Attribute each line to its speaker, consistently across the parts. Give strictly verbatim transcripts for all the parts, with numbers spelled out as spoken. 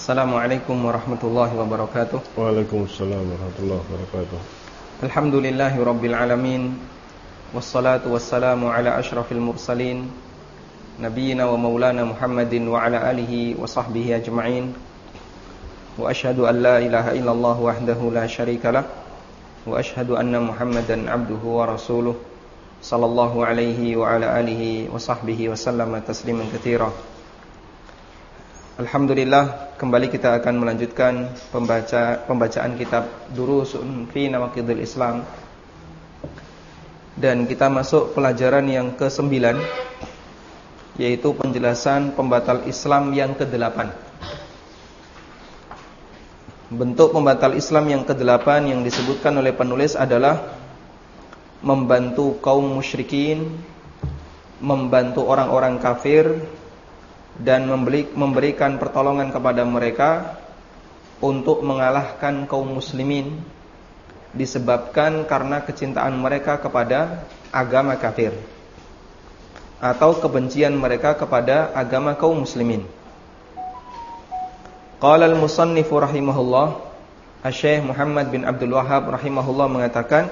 Speaker 1: Assalamualaikum warahmatullahi wabarakatuh.
Speaker 2: Waalaikumsalam warahmatullahi wabarakatuh.
Speaker 1: Alhamdulillahi rabbil alamin. Wassalatu wassalamu ala ashrafil mursalin, nabiyyina wa maulana Muhammadin wa ala alihi wa sahbihi ajma'in. Wa ashhadu an la ilaha illallah wahdahu la syarika lah, wa ashhadu anna Muhammadan abduhu wa rasuluh, sallallahu alaihi wa ala alihi wa sahbihi wa sallama tasliman katsira. Alhamdulillah, kembali kita akan melanjutkan pembaca, pembacaan kitab Durusun fi Nawaqidil Islam. Dan kita masuk pelajaran yang kesembilan, yaitu penjelasan pembatal Islam yang kedelapan. Bentuk pembatal Islam yang kedelapan yang disebutkan oleh penulis adalah membantu kaum musyrikin, membantu orang-orang kafir, dan memberikan pertolongan kepada mereka untuk mengalahkan kaum muslimin, disebabkan karena kecintaan mereka kepada agama kafir atau kebencian mereka kepada agama kaum muslimin. Qala al-musannifu rahimahullah, Asy-Syaikh Muhammad bin Abdul Wahhab rahimahullah mengatakan,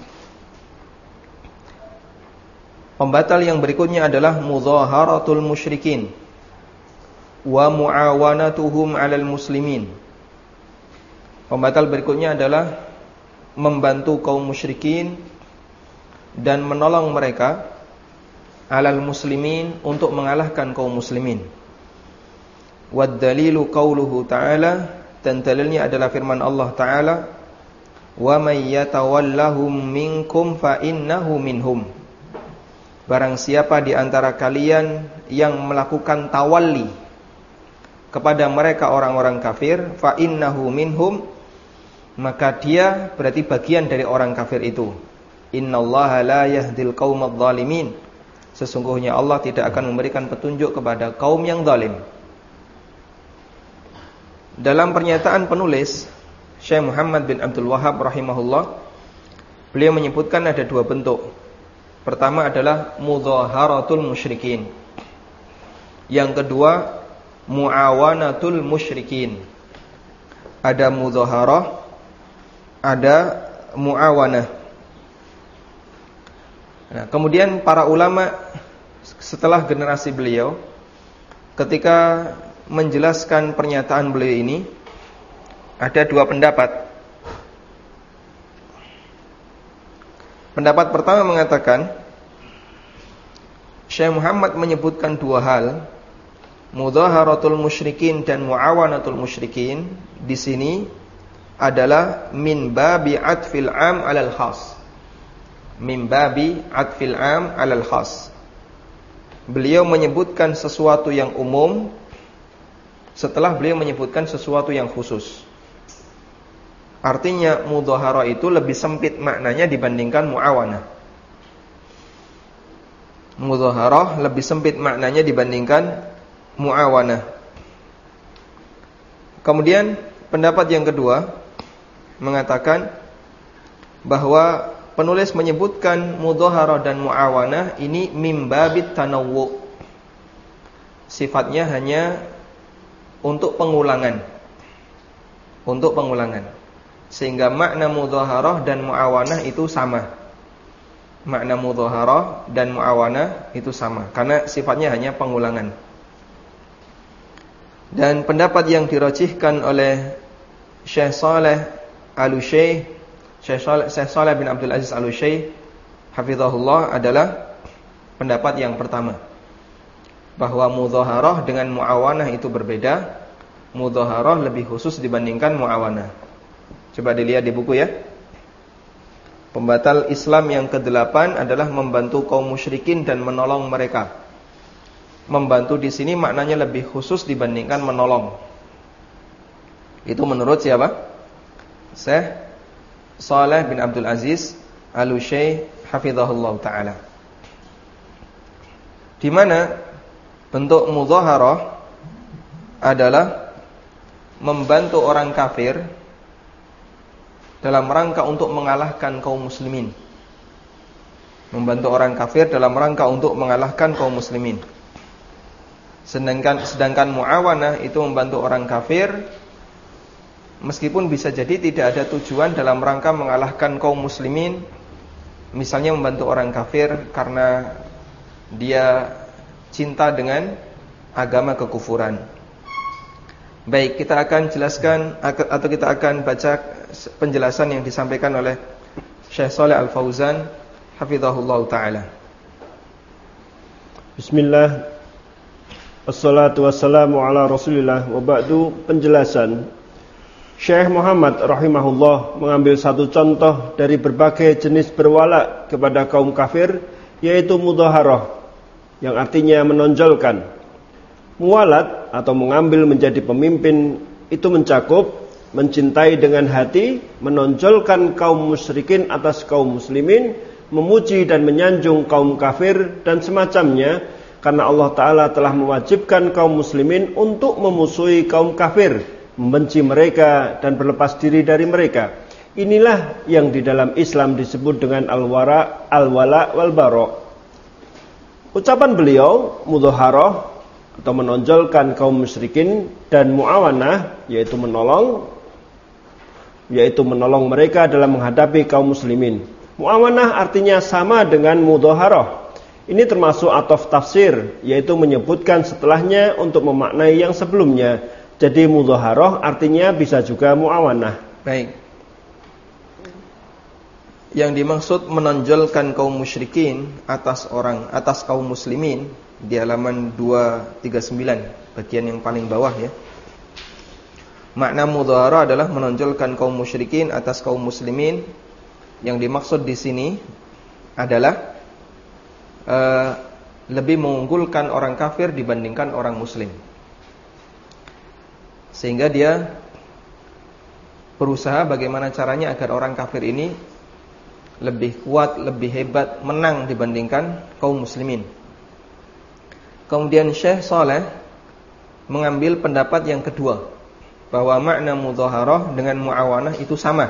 Speaker 1: pembatal yang berikutnya adalah mudhaharatul musyrikin wa muawanatuhum 'alal muslimin. Pembatal berikutnya adalah membantu kaum musyrikin dan menolong mereka 'alal muslimin, untuk mengalahkan kaum muslimin. Wad dalilu qauluhu ta'ala, dan dalilnya adalah firman Allah Ta'ala, wa may yatawallahum minkum fa innahu minhum. Barang siapa di antara kalian yang melakukan tawalli kepada mereka orang-orang kafir, fa innahu minhum, maka dia berarti bagian dari orang kafir itu. Innallaha la yahdil qaumadh dhalimin. Sesungguhnya Allah tidak akan memberikan petunjuk kepada kaum yang zalim. Dalam pernyataan penulis Syekh Muhammad bin Abdul Wahhab rahimahullah, beliau menyebutkan ada dua bentuk. Pertama adalah mudhaharatul musyrikin. Yang kedua muawanatul musyrikin. Ada mudhaharah, ada muawanah. Nah, kemudian para ulama setelah generasi beliau, ketika menjelaskan pernyataan beliau ini, ada dua pendapat. Pendapat pertama mengatakan, Syekh Muhammad menyebutkan dua hal, mudhaharatul musyrikin dan muawanatul musyrikin, di sini adalah min babi atfil am alal khas. Min babi atfil am alal khas. Beliau menyebutkan sesuatu yang umum setelah beliau menyebutkan sesuatu yang khusus. Artinya mudhaharah itu lebih sempit maknanya dibandingkan muawanah. Mudhaharah lebih sempit maknanya dibandingkan muawanah. Kemudian pendapat yang kedua mengatakan bahwa penulis menyebutkan mudhaharah dan muawanah ini mim babit tanawwu. Sifatnya hanya untuk pengulangan. Untuk pengulangan. Sehingga makna mudhaharah dan muawanah itu sama. Makna mudhaharah dan muawanah itu sama, karena sifatnya hanya pengulangan. Dan pendapat yang dirajihkan oleh Syekh Shalih Al-Utsaimin, Syekh Shalih, Syekh Shalih bin Abdul Aziz Al-Utsaimin hafizahullah, adalah pendapat yang pertama, bahwa mudhaharah dengan muawanah itu berbeda. Mudhaharah lebih khusus dibandingkan muawanah. Coba dilihat di buku ya. Pembatal Islam yang kedelapan adalah membantu kaum musyrikin dan menolong mereka. Membantu di sini maknanya lebih khusus dibandingkan menolong. Itu menurut siapa? Syekh Shalih bin Abdul Aziz Al-Utsaimin hafizahullah taala. Di mana bentuk mudhaharah adalah membantu orang kafir dalam rangka untuk mengalahkan kaum muslimin. Membantu orang kafir dalam rangka untuk mengalahkan kaum muslimin. Sedangkan sedangkan muawanah itu membantu orang kafir, meskipun bisa jadi tidak ada tujuan dalam rangka mengalahkan kaum muslimin. Misalnya membantu orang kafir karena dia cinta dengan agama kekufuran. Baik, kita akan jelaskan atau kita akan baca penjelasan yang disampaikan oleh Syekh Shalih Al Fauzan hafizahullah taala.
Speaker 2: Bismillah. Assalatu wassalamu ala Rasulillah wa ba'du. Penjelasan. Syekh Muhammad rahimahullah mengambil satu contoh dari berbagai jenis berwala kepada kaum kafir, yaitu mudhaharah, yang artinya menonjolkan. Muwalat atau mengambil menjadi pemimpin itu mencakup mencintai dengan hati, menonjolkan kaum musyrikin atas kaum muslimin, memuji dan menyanjung kaum kafir dan semacamnya, karena Allah Ta'ala telah mewajibkan kaum muslimin untuk memusuhi kaum kafir, membenci mereka dan berlepas diri dari mereka. Inilah yang di dalam Islam disebut dengan al-wara, al-wala wal bara. Ucapan beliau mudhaharah atau menonjolkan kaum musyrikin, dan muawanah yaitu menolong yaitu menolong mereka dalam menghadapi kaum muslimin. Muawanah artinya sama dengan mudhaharah. Ini termasuk ataf tafsir, yaitu menyebutkan setelahnya untuk memaknai yang sebelumnya. Jadi mudhaharah artinya bisa juga muawanah.
Speaker 1: Baik. Yang dimaksud menonjolkan kaum musyrikin atas orang atas kaum muslimin di halaman dua tiga sembilan, bagian yang paling bawah ya. Makna mudhaharah adalah menonjolkan kaum musyrikin atas kaum muslimin. Yang dimaksud di sini adalah uh, lebih mengunggulkan orang kafir dibandingkan orang muslim, sehingga dia berusaha bagaimana caranya agar orang kafir ini lebih kuat, lebih hebat, menang dibandingkan kaum muslimin. Kemudian Syekh Shalih mengambil pendapat yang kedua, bahwa makna mudhaharah dengan muawanah itu sama.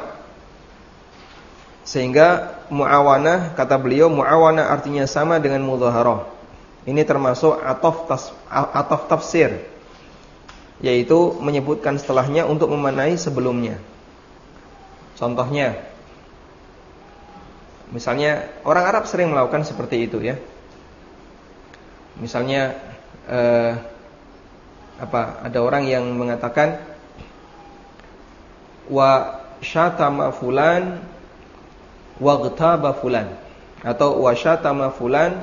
Speaker 1: Sehingga muawanah, kata beliau, muawanah artinya sama dengan mudhaharah. Ini termasuk ataf tas, ataf tafsir, yaitu menyebutkan setelahnya untuk memaknai sebelumnya. Contohnya, misalnya orang Arab sering melakukan seperti itu ya. Misalnya eh, apa? Ada orang yang mengatakan wa syatama fulan wa ghtaba fulan, atau wa syatama fulan,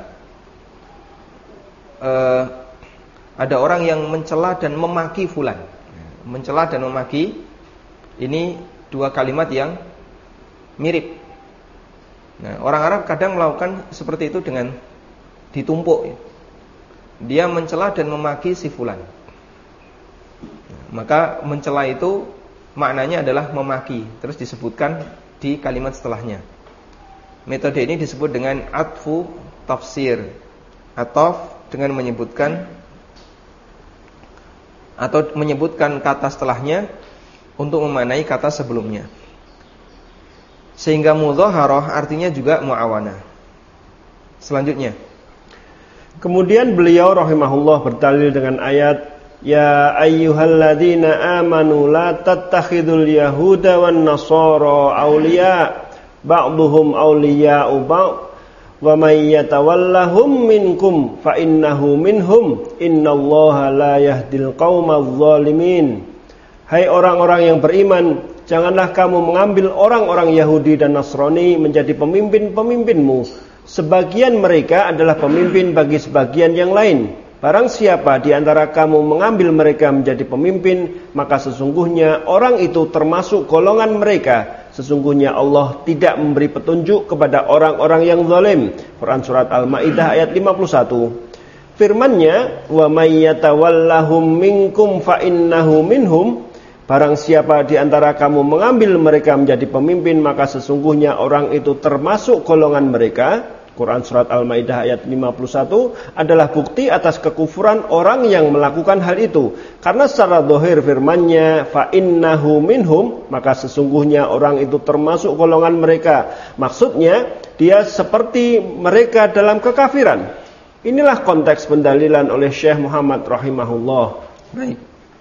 Speaker 1: eh, ada orang yang mencela dan memaki fulan. Mencela dan memaki ini dua kalimat yang mirip. Nah, orang Arab kadang melakukan seperti itu dengan ditumpuk ya. Dia mencela dan memaki si fulan. Maka mencela itu maknanya adalah memaki, terus disebutkan di kalimat setelahnya. Metode ini disebut dengan atfu tafsir. Ataf dengan menyebutkan atau menyebutkan kata setelahnya untuk memaknai kata sebelumnya. Sehingga mudhaharah artinya juga muawanah. Selanjutnya,
Speaker 2: kemudian beliau rahimahullah berdalil dengan ayat, ya ayyuhalladzina amanu la tattakhidul yahuda wan nasara awliya ba'duhum awliya'u ba'd wa may yatawallahum minkum fa innahu minhum innallaha la yahdil qaumadz zalimin. Hai orang-orang yang beriman, janganlah kamu mengambil orang-orang Yahudi dan Nasrani menjadi pemimpin-pemimpinmu. Sebagian mereka adalah pemimpin bagi sebagian yang lain. Barang siapa di antara kamu mengambil mereka menjadi pemimpin, maka sesungguhnya orang itu termasuk golongan mereka. Sesungguhnya Allah tidak memberi petunjuk kepada orang-orang yang zalim. Quran surat Al-Maidah ayat lima puluh satu. Firman-Nya, wa may yatawallahum minkum fa innahu minhum. Barang siapa di antara kamu mengambil mereka menjadi pemimpin, maka sesungguhnya orang itu termasuk golongan mereka. Quran surat Al-Maidah ayat lima puluh satu adalah bukti atas kekufuran orang yang melakukan hal itu. Karena secara zahir firman-Nya fa innahu minhum, maka sesungguhnya orang itu termasuk golongan mereka. Maksudnya dia seperti mereka dalam kekafiran. Inilah konteks pendalilan oleh Syekh Muhammad rahimahullah.
Speaker 1: Baik.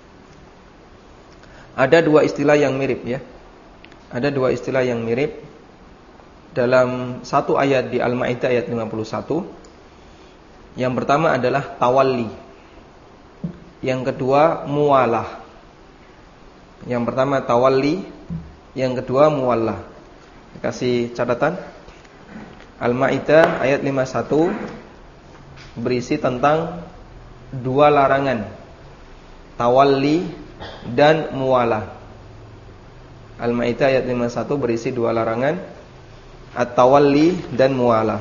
Speaker 1: Ada dua istilah yang mirip ya. Ada dua istilah yang mirip dalam satu ayat di Al-Maidah ayat lima puluh satu. Yang pertama adalah tawalli. Yang kedua muwalah. Yang pertama tawalli, yang kedua muwalah. Kasih catatan. Al-Maidah ayat lima puluh satu berisi tentang dua larangan, tawalli dan muwalah. Al-Maidah ayat lima puluh satu berisi dua larangan, at-tawalli dan muwalah.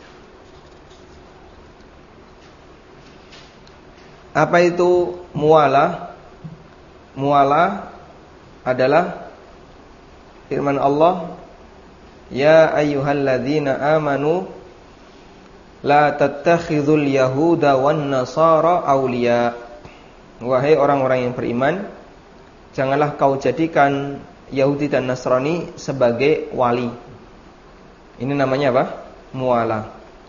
Speaker 1: Apa itu muwalah? Muwalah adalah firman Allah, ya ayyuhalladzina amanu la tattakhidhul yahuda wan nasara awliya. Wahai orang-orang yang beriman, janganlah kau jadikan Yahudi dan Nasrani sebagai wali. Ini namanya apa? Muwalah.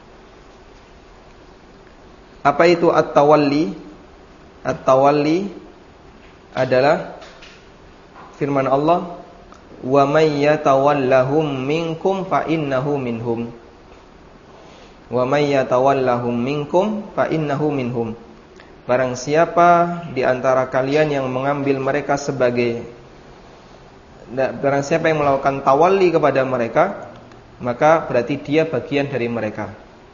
Speaker 1: Apa itu at-tawalli? At-tawalli adalah firman Allah, wa may yatawallahum minkum fa innahu minhum. Wa may yatawallahum minkum fa innahu minhum. Barang siapa di antara kalian yang mengambil mereka sebagai barang siapa yang melakukan tawalli kepada mereka, maka berarti dia bagian dari mereka.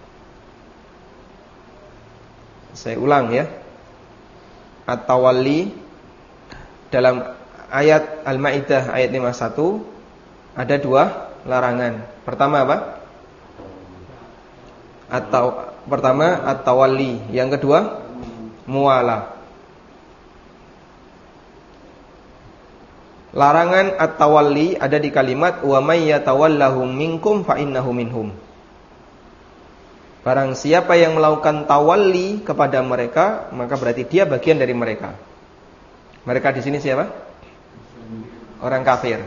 Speaker 1: Saya ulang ya. At-tawalli dalam ayat Al-Maidah ayat lima puluh satu ada dua larangan. Pertama apa? Atau pertama at-tawalli, yang kedua muwalah. Larangan at-tawalli ada di kalimat wa may yatawallahum minkum fa innahu minhum. Barang siapa yang melakukan tawalli kepada mereka, maka berarti dia bagian dari mereka. Mereka di sini siapa? Orang kafir.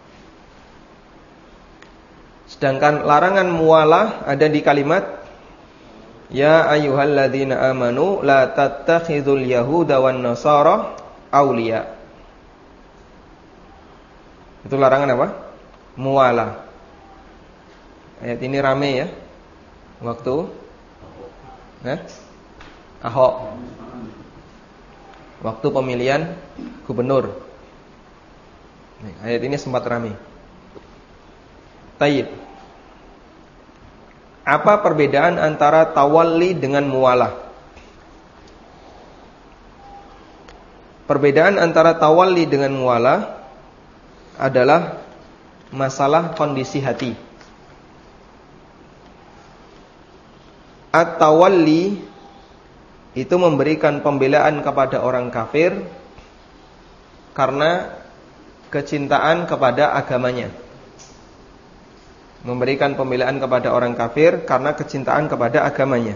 Speaker 1: Sedangkan larangan muwalah ada di kalimat ya ayyuhalladzina amanu la tattakhidul yahuda wan nasara awliya. Itu larangan apa? Muwalah. Ayat ini rame ya. Waktu eh? Ahok. Waktu pemilihan gubernur. Nih, ayat ini sempat rame. Tayyib. Apa perbedaan antara tawalli dengan muwalah? Perbedaan antara tawalli dengan muwalah adalah masalah kondisi hati. At-tawalli itu memberikan pembelaan kepada orang kafir karena kecintaan kepada agamanya. Memberikan pembelaan kepada orang kafir karena kecintaan kepada agamanya.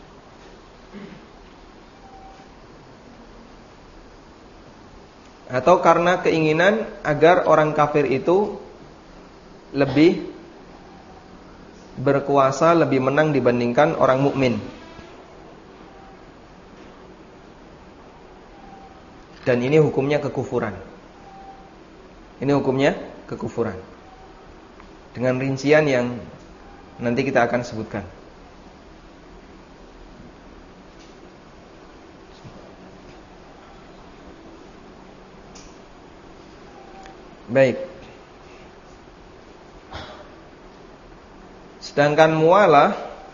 Speaker 1: Atau karena keinginan agar orang kafir itu lebih berkuasa, lebih menang dibandingkan orang mukmin. Dan ini hukumnya kekufuran. Ini hukumnya kekufuran. Dengan rincian yang nanti kita akan sebutkan. Baik. Sedangkan muwalah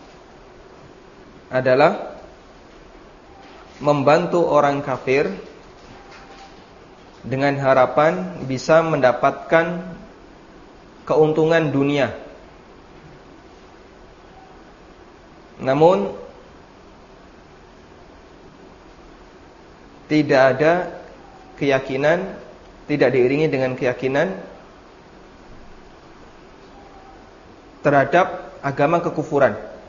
Speaker 1: adalah membantu orang kafir dengan harapan bisa mendapatkan keuntungan dunia. Namun tidak ada keyakinan, tidak diiringi dengan keyakinan terhadap agama kekufuran.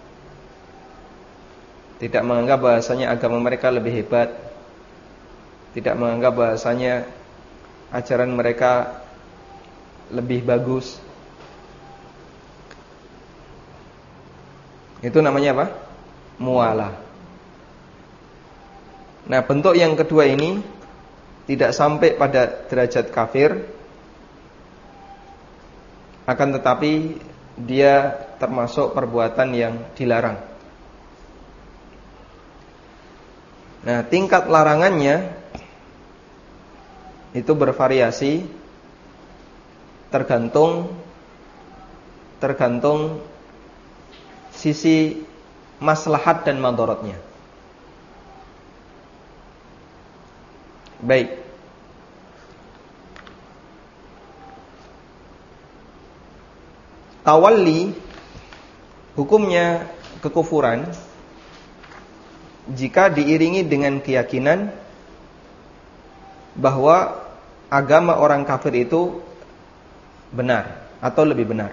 Speaker 1: Tidak menganggap bahasanya agama mereka lebih hebat. Tidak menganggap bahasanya ajaran mereka lebih bagus. Itu namanya apa? mualah. Nah, bentuk yang kedua ini tidak sampai pada derajat kafir, akan tetapi dia termasuk perbuatan yang dilarang. Nah, tingkat larangannya itu bervariasi tergantung tergantung sisi maslahat dan madaratnya. Baik. Tawalli hukumnya kekufuran jika diiringi dengan keyakinan bahwa agama orang kafir itu benar atau lebih benar.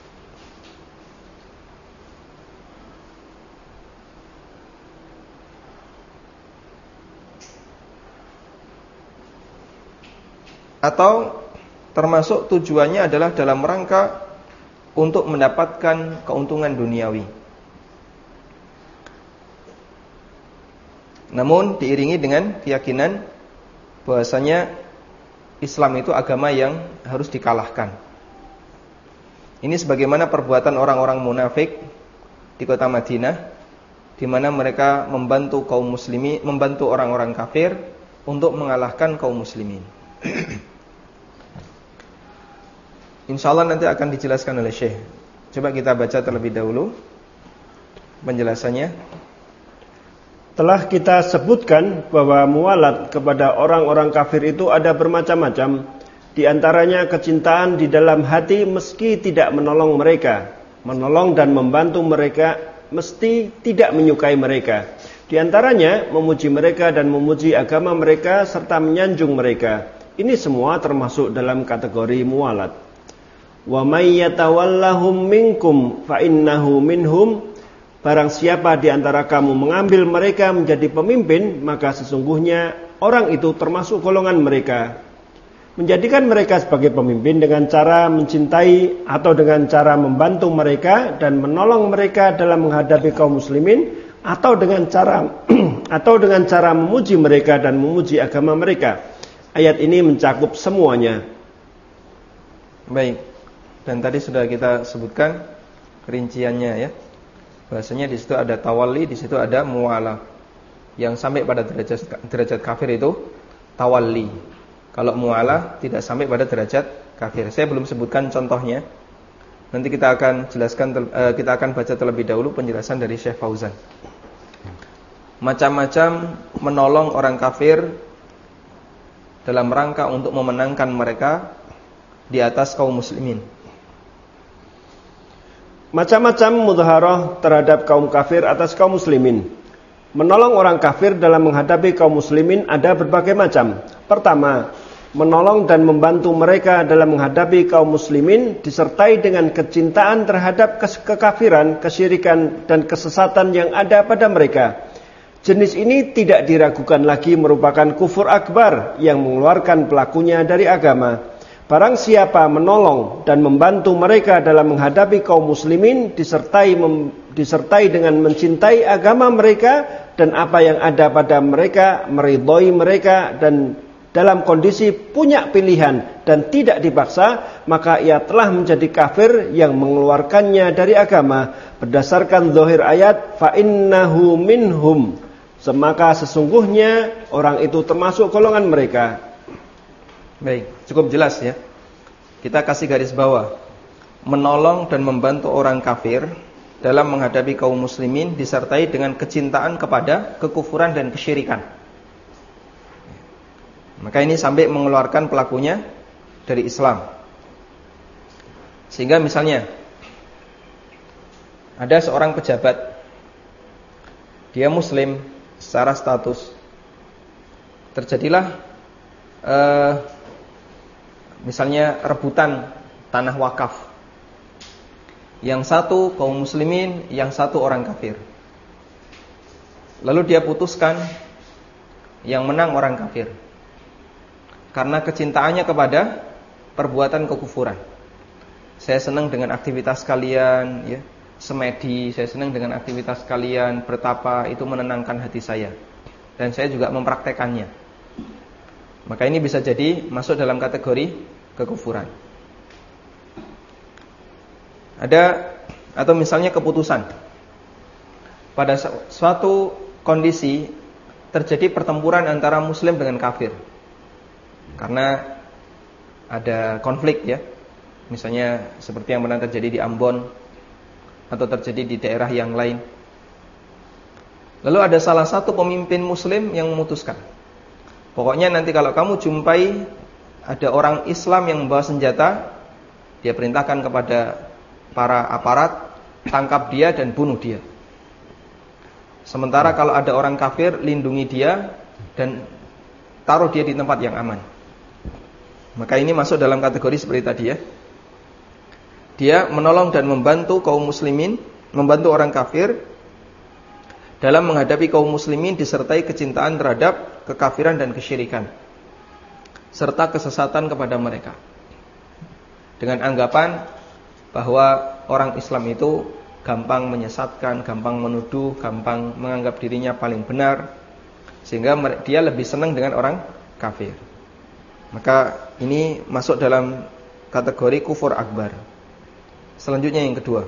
Speaker 1: Atau termasuk tujuannya adalah dalam rangka untuk mendapatkan keuntungan duniawi. Namun diiringi dengan keyakinan bahwasanya Islam itu agama yang harus dikalahkan. Ini sebagaimana perbuatan orang-orang munafik di kota Madinah, di mana mereka membantu kaum muslimin, membantu orang-orang kafir untuk mengalahkan kaum muslimin. Insyaallah nanti akan dijelaskan oleh Syekh. Coba kita baca terlebih dahulu penjelasannya.
Speaker 2: Telah kita sebutkan bahwa mualat kepada orang-orang kafir itu ada bermacam-macam. Di antaranya kecintaan di dalam hati meski tidak menolong mereka, menolong dan membantu mereka mesti tidak menyukai mereka. Di antaranya memuji mereka dan memuji agama mereka serta menyanjung mereka. Ini semua termasuk dalam kategori mualat. Wa may yatawallahum minkum fa innahu minhum. Barang siapa di antara kamu mengambil mereka menjadi pemimpin, maka sesungguhnya orang itu termasuk golongan mereka. Menjadikan mereka sebagai pemimpin dengan cara mencintai atau dengan cara membantu mereka dan menolong mereka dalam menghadapi kaum muslimin, atau dengan cara atau dengan cara memuji mereka dan memuji agama mereka. Ayat ini mencakup semuanya.
Speaker 1: Baik. Dan tadi sudah kita sebutkan rinciannya ya. Bahasanya di situ ada tawalli, di situ ada mualah. Yang sampai pada derajat derajat kafir itu tawalli. Kalau mualah tidak sampai pada derajat kafir. Saya belum sebutkan contohnya. Nanti kita akan jelaskan, kita akan baca terlebih dahulu penjelasan dari Syekh Fauzan. Macam-macam menolong orang kafir dalam rangka untuk memenangkan mereka di atas kaum muslimin.
Speaker 2: Macam-macam mudharah terhadap kaum kafir atas kaum muslimin. Menolong orang kafir dalam menghadapi kaum muslimin ada berbagai macam. Pertama, menolong dan membantu mereka dalam menghadapi kaum muslimin disertai dengan kecintaan terhadap kekafiran, kesyirikan dan kesesatan yang ada pada mereka. Jenis ini tidak diragukan lagi merupakan kufur akbar yang mengeluarkan pelakunya dari agama. Barang siapa menolong dan membantu mereka dalam menghadapi kaum muslimin disertai mem, disertai dengan mencintai agama mereka dan apa yang ada pada mereka, meridhoi mereka dan dalam kondisi punya pilihan dan tidak dipaksa, maka ia telah menjadi kafir yang mengeluarkannya dari agama berdasarkan zahir ayat fa innahu minhum. Semaka sesungguhnya orang itu termasuk golongan mereka.
Speaker 1: Baik, cukup jelas ya. Kita kasih garis bawah. Menolong dan membantu orang kafir dalam menghadapi kaum muslimin disertai dengan kecintaan kepada kekufuran dan kesyirikan. Maka ini sampai mengeluarkan pelakunya dari Islam. Sehingga misalnya ada seorang pejabat, dia muslim secara status, terjadilah uh, misalnya rebutan tanah wakaf. Yang satu kaum muslimin, yang satu orang kafir. Lalu dia putuskan yang menang orang kafir karena kecintaannya kepada perbuatan kekufuran. Saya senang dengan aktivitas kalian ya. semedi, saya senang dengan aktivitas kalian, bertapa, itu menenangkan hati saya. Dan saya juga mempraktekannya. Maka ini bisa jadi masuk dalam kategori kekufuran. Ada, atau misalnya keputusan. Pada suatu kondisi terjadi pertempuran antara muslim dengan kafir. Karena ada konflik ya. Misalnya seperti yang pernah terjadi di Ambon atau terjadi di daerah yang lain. Lalu ada salah satu pemimpin muslim yang memutuskan, pokoknya nanti kalau kamu jumpai ada orang Islam yang membawa senjata, dia perintahkan kepada para aparat, tangkap dia dan bunuh dia. Sementara kalau ada orang kafir, lindungi dia dan taruh dia di tempat yang aman. Maka ini masuk dalam kategori seperti tadi ya. Dia menolong dan membantu kaum muslimin, membantu orang kafir dalam menghadapi kaum muslimin disertai kecintaan terhadap kekafiran dan kesyirikan, serta kesesatan kepada mereka, dengan anggapan bahwa orang Islam itu gampang menyesatkan, gampang menuduh, gampang menganggap dirinya paling benar, sehingga dia lebih senang dengan orang kafir. Maka ini masuk dalam kategori kufur akbar. Selanjutnya yang kedua.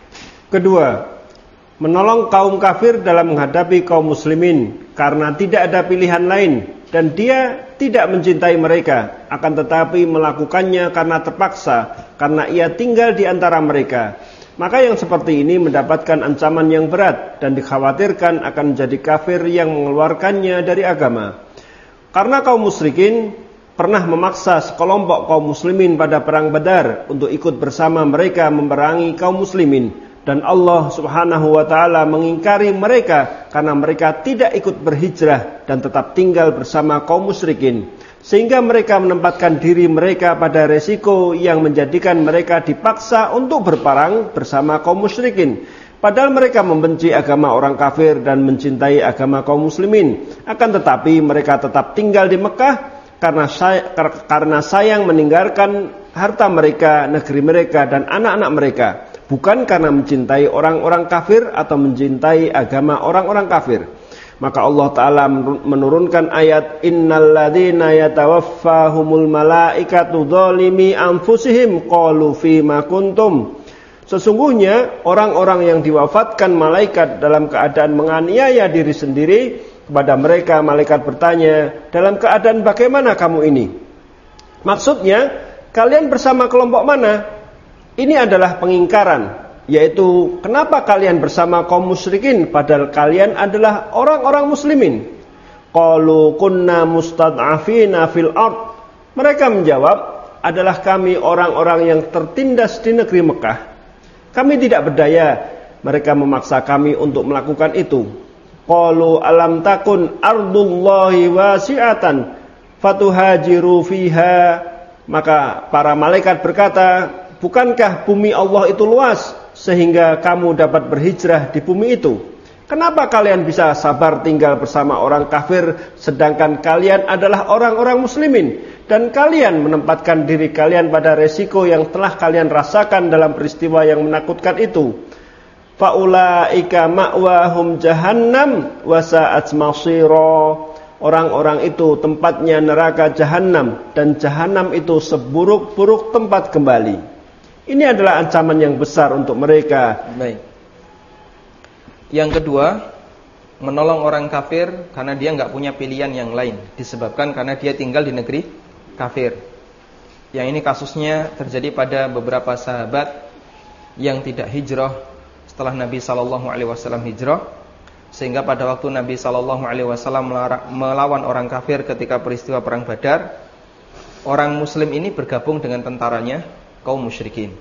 Speaker 2: Kedua, menolong kaum kafir dalam menghadapi kaum muslimin karena tidak ada pilihan lain dan dia tidak mencintai mereka, akan tetapi melakukannya karena terpaksa, karena ia tinggal di antara mereka. Maka yang seperti ini mendapatkan ancaman yang berat dan dikhawatirkan akan menjadi kafir yang mengeluarkannya dari agama. Karena kaum musyrikin pernah memaksa sekelompok kaum muslimin pada perang Badar untuk ikut bersama mereka memerangi kaum muslimin, dan Allah Subhanahu wa taala mengingkari mereka karena mereka tidak ikut berhijrah dan tetap tinggal bersama kaum musyrikin, sehingga mereka menempatkan diri mereka pada resiko yang menjadikan mereka dipaksa untuk berperang bersama kaum musyrikin. Padahal mereka membenci agama orang kafir dan mencintai agama kaum muslimin. Akan tetapi mereka tetap tinggal di Mekah karena say- karena sayang meninggalkan harta mereka, negeri mereka dan anak-anak mereka, bukan karena mencintai orang-orang kafir atau mencintai agama orang-orang kafir. Maka Allah Ta'ala menurunkan ayat Innal ladzina yatawaffahumul malaikatu dzalimi anfusihim qalu fima kuntum. Sesungguhnya orang-orang yang diwafatkan malaikat dalam keadaan menganiaya diri sendiri, kepada mereka malaikat bertanya, dalam keadaan bagaimana kamu ini? Maksudnya, kalian bersama kelompok mana? Ini adalah pengingkaran, yaitu kenapa kalian bersama kaum musyrikin padahal kalian adalah orang-orang muslimin? Qalu kunna mustad'afina fil ard. Mereka menjawab, adalah kami orang-orang yang tertindas di negeri Mekah. Kami tidak berdaya, mereka memaksa kami untuk melakukan itu. Qalu alam takun ardullahi wasi'atan fatuhajiru fiha. Maka para malaikat berkata, bukankah bumi Allah itu luas sehingga kamu dapat berhijrah di bumi itu? Kenapa kalian bisa sabar tinggal bersama orang kafir sedangkan kalian adalah orang-orang muslimin dan kalian menempatkan diri kalian pada resiko yang telah kalian rasakan dalam peristiwa yang menakutkan itu? Faulaika ma'wahum jahannam wa sa'at masira. Orang-orang itu tempatnya neraka jahanam dan jahanam itu seburuk-buruk tempat kembali. Ini adalah ancaman yang besar untuk mereka.
Speaker 1: Baik. Yang kedua, menolong orang kafir karena dia enggak punya pilihan yang lain, disebabkan karena dia tinggal di negeri kafir. Yang ini kasusnya terjadi pada beberapa sahabat yang tidak hijrah setelah Nabi sallallahu alaihi wasallam hijrah, sehingga pada waktu Nabi sallallahu alaihi wasallam melawan orang kafir ketika peristiwa perang Badar, orang muslim ini bergabung dengan tentaranya kaum musyrikin.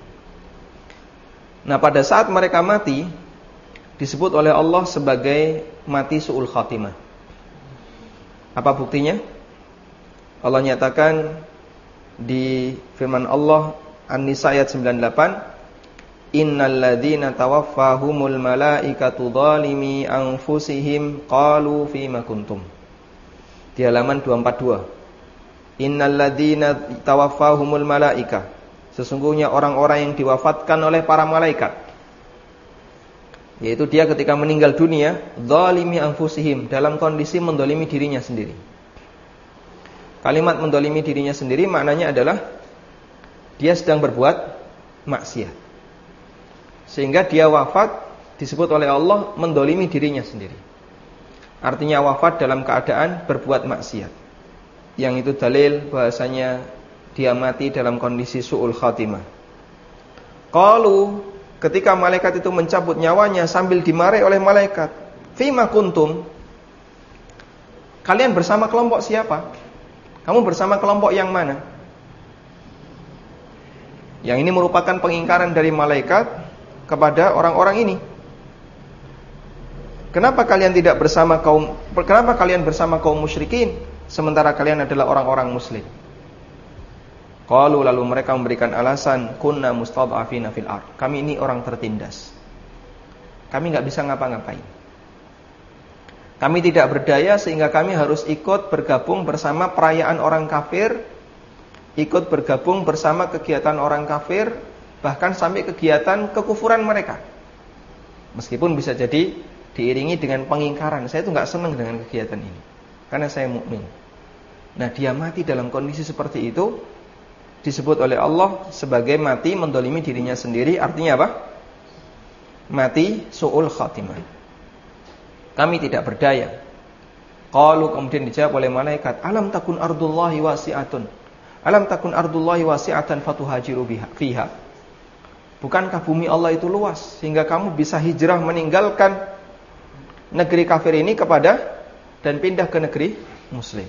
Speaker 1: Nah, pada saat mereka mati disebut oleh Allah sebagai mati su'ul khatimah. Apa buktinya? Allah nyatakan di firman Allah An-Nisa ayat sembilan puluh delapan, Innal ladzina tawaffahumul malaikatu dzalimi anfusihim qalu fima kuntum. Di halaman dua ratus empat puluh dua. Innal ladzina tawaffahumul malaika. Sesungguhnya orang-orang yang diwafatkan oleh para malaikat. Yaitu dia ketika meninggal dunia dzalimi anfusihim, dalam kondisi mendolimi dirinya sendiri. Kalimat mendolimi dirinya sendiri maknanya adalah dia sedang berbuat maksiat, sehingga dia wafat disebut oleh Allah mendolimi dirinya sendiri. Artinya wafat dalam keadaan berbuat maksiat, yang itu dalil bahasanya dia mati dalam kondisi su'ul khatimah. Qalu, ketika malaikat itu mencabut nyawanya sambil dimarahi oleh malaikat, fima kuntum, kalian bersama kelompok siapa? Kamu bersama kelompok yang mana? Yang ini merupakan pengingkaran dari malaikat kepada orang-orang ini. Kenapa kalian tidak bersama kaum Kenapa kalian bersama kaum musyrikin sementara kalian adalah orang-orang muslim? Qalu, lalu mereka memberikan alasan, kunna mustad'afina fil ard. Kami ini orang tertindas. Kami enggak bisa ngapa-ngapain. Kami tidak berdaya sehingga kami harus ikut bergabung bersama perayaan orang kafir, ikut bergabung bersama kegiatan orang kafir, bahkan sampai kegiatan kekufuran mereka. Meskipun bisa jadi diiringi dengan pengingkaran, saya itu enggak senang dengan kegiatan ini karena saya mukmin. Nah, dia mati dalam kondisi seperti itu disebut oleh Allah sebagai mati mendolimi dirinya sendiri. Artinya apa? Mati su'ul khatimah. Kami tidak berdaya. Qalu, kemudian dijawab oleh malaikat, alam takun ardullahi wasi'atun, alam takun ardullahi wasi'atan fatuhajiru biha fiha. Bukankah bumi Allah itu luas sehingga kamu bisa hijrah meninggalkan negeri kafir ini kepada dan pindah ke negeri muslim?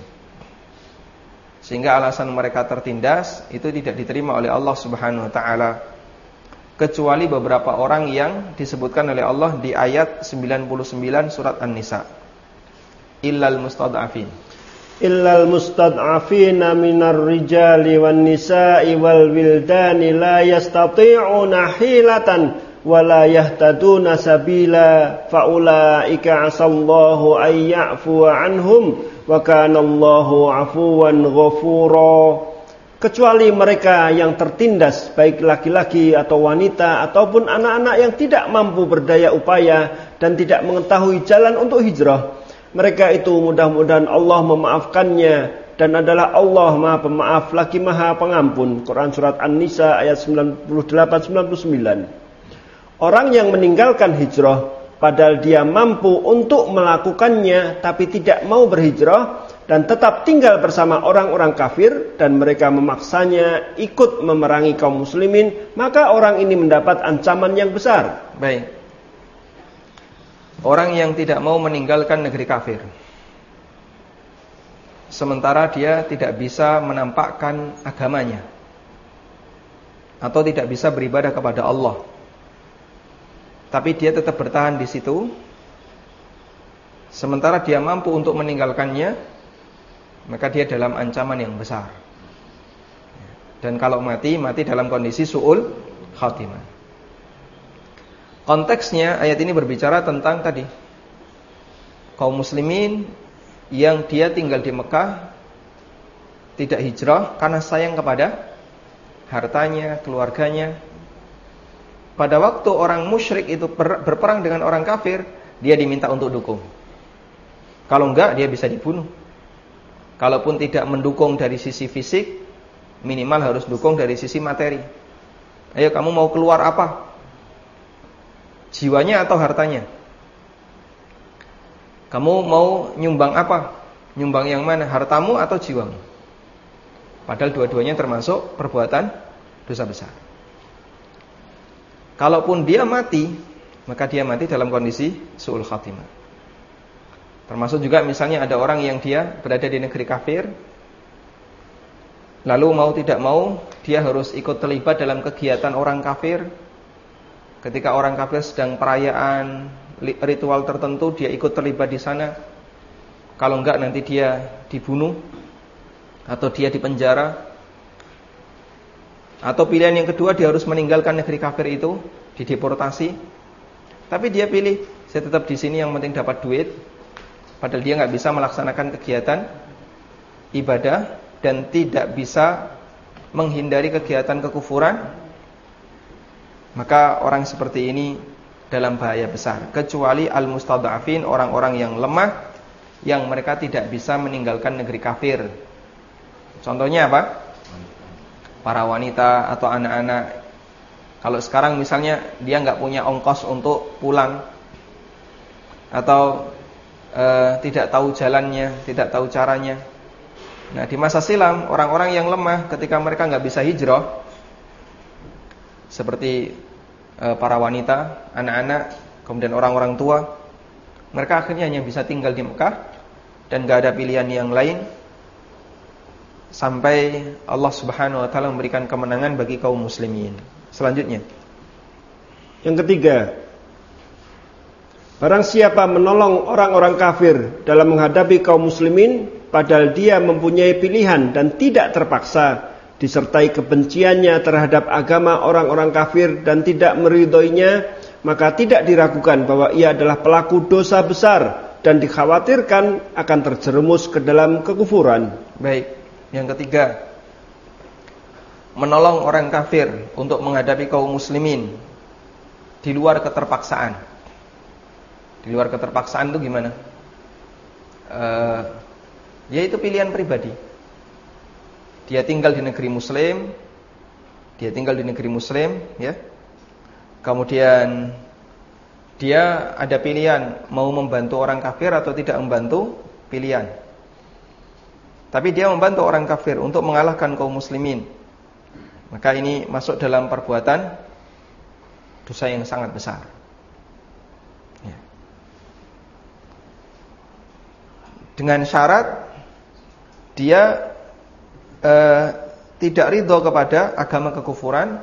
Speaker 1: Sehingga alasan mereka tertindas itu tidak diterima oleh Allah Subhanahu wa taala, kecuali beberapa orang yang disebutkan oleh Allah di ayat sembilan puluh sembilan surat An-Nisa. Illal mustad'afin. Illal mustad'afina minar rijali wan nisa'i wal wildani la yastati'una hilatan wa la yahtaduna sabila faulaika asallahu ay ya'fu anhum wa kana Allahu 'afuwan ghafura. Kecuali mereka yang tertindas, baik laki-laki atau wanita ataupun anak-anak yang tidak mampu berdaya upaya dan tidak mengetahui jalan untuk hijrah, mereka itu mudah-mudahan Allah memaafkannya, dan adalah Allah Maha Pemaaf lagi Maha Pengampun. Quran surat An-Nisa ayat sembilan puluh delapan sampai sembilan puluh sembilan. Orang yang meninggalkan hijrah padahal dia mampu untuk melakukannya tapi tidak mau berhijrah dan tetap tinggal bersama orang-orang kafir dan mereka memaksanya ikut memerangi kaum muslimin, maka orang ini mendapat ancaman yang besar. Baik. Orang yang tidak mau meninggalkan negeri kafir sementara dia tidak bisa menampakkan agamanya atau tidak bisa beribadah kepada Allah, tapi dia tetap bertahan di situ sementara dia mampu untuk meninggalkannya, maka dia dalam ancaman yang besar. Dan kalau mati, mati dalam kondisi su'ul khatimah. Konteksnya ayat ini berbicara tentang tadi kaum muslimin yang dia tinggal di Mekah tidak hijrah karena sayang kepada hartanya, keluarganya. Pada waktu orang musyrik itu berperang dengan orang kafir, dia diminta untuk dukung. Kalau enggak, dia bisa dibunuh. Kalaupun tidak mendukung dari sisi fisik, minimal harus dukung dari sisi materi. Ayo, kamu mau keluar apa? Jiwanya atau hartanya? Kamu mau nyumbang apa? Nyumbang yang mana? Hartamu atau jiwamu? Padahal dua-duanya termasuk perbuatan dosa besar. Kalaupun dia mati, maka dia mati dalam kondisi su'ul khatimah. Termasuk juga misalnya ada orang yang dia berada di negeri kafir, lalu mau tidak mau dia harus ikut terlibat dalam kegiatan orang kafir. Ketika orang kafir sedang perayaan ritual tertentu, dia ikut terlibat di sana. Kalau enggak, nanti dia dibunuh atau dia dipenjara. Atau pilihan yang kedua, dia harus meninggalkan negeri kafir itu, dideportasi. Tapi dia pilih, saya tetap di sini yang penting dapat duit. Padahal dia enggak bisa melaksanakan kegiatan ibadah dan tidak bisa menghindari kegiatan kekufuran. Maka orang seperti ini dalam bahaya besar, kecuali al-mustad'afin, orang-orang yang lemah yang mereka tidak bisa meninggalkan negeri kafir. Contohnya apa? Para wanita atau anak-anak. Kalau sekarang misalnya dia nggak punya ongkos untuk pulang, atau e, tidak tahu jalannya, tidak tahu caranya. Nah, di masa silam orang-orang yang lemah ketika mereka nggak bisa hijrah, seperti e, para wanita, anak-anak, kemudian orang-orang tua, mereka akhirnya hanya bisa tinggal di Mekah dan nggak ada pilihan yang lain sampai Allah Subhanahu wa taala memberikan kemenangan bagi kaum muslimin. Selanjutnya,
Speaker 2: yang ketiga, barang siapa menolong orang-orang kafir dalam menghadapi kaum muslimin padahal dia mempunyai pilihan dan tidak terpaksa, disertai kebenciannya terhadap agama orang-orang kafir dan tidak meridhoinya, maka tidak diragukan bahwa ia adalah pelaku dosa besar dan dikhawatirkan akan terjerumus ke dalam kekufuran.
Speaker 1: Baik, yang ketiga, menolong orang kafir untuk menghadapi kaum muslimin di luar keterpaksaan. Di luar keterpaksaan itu gimana? Uh, yaitu pilihan pribadi. Dia tinggal di negeri muslim, dia tinggal di negeri muslim, ya. Kemudian dia ada pilihan mau membantu orang kafir atau tidak membantu, pilihan. Tapi dia membantu orang kafir untuk mengalahkan kaum muslimin, maka ini masuk dalam perbuatan dosa yang sangat besar. Ya. Dengan syarat dia eh, tidak ridho kepada agama kekufuran,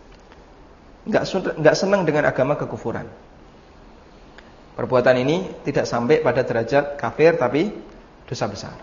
Speaker 1: nggak nggak senang dengan agama kekufuran. Perbuatan ini tidak sampai pada derajat kafir, tapi dosa besar.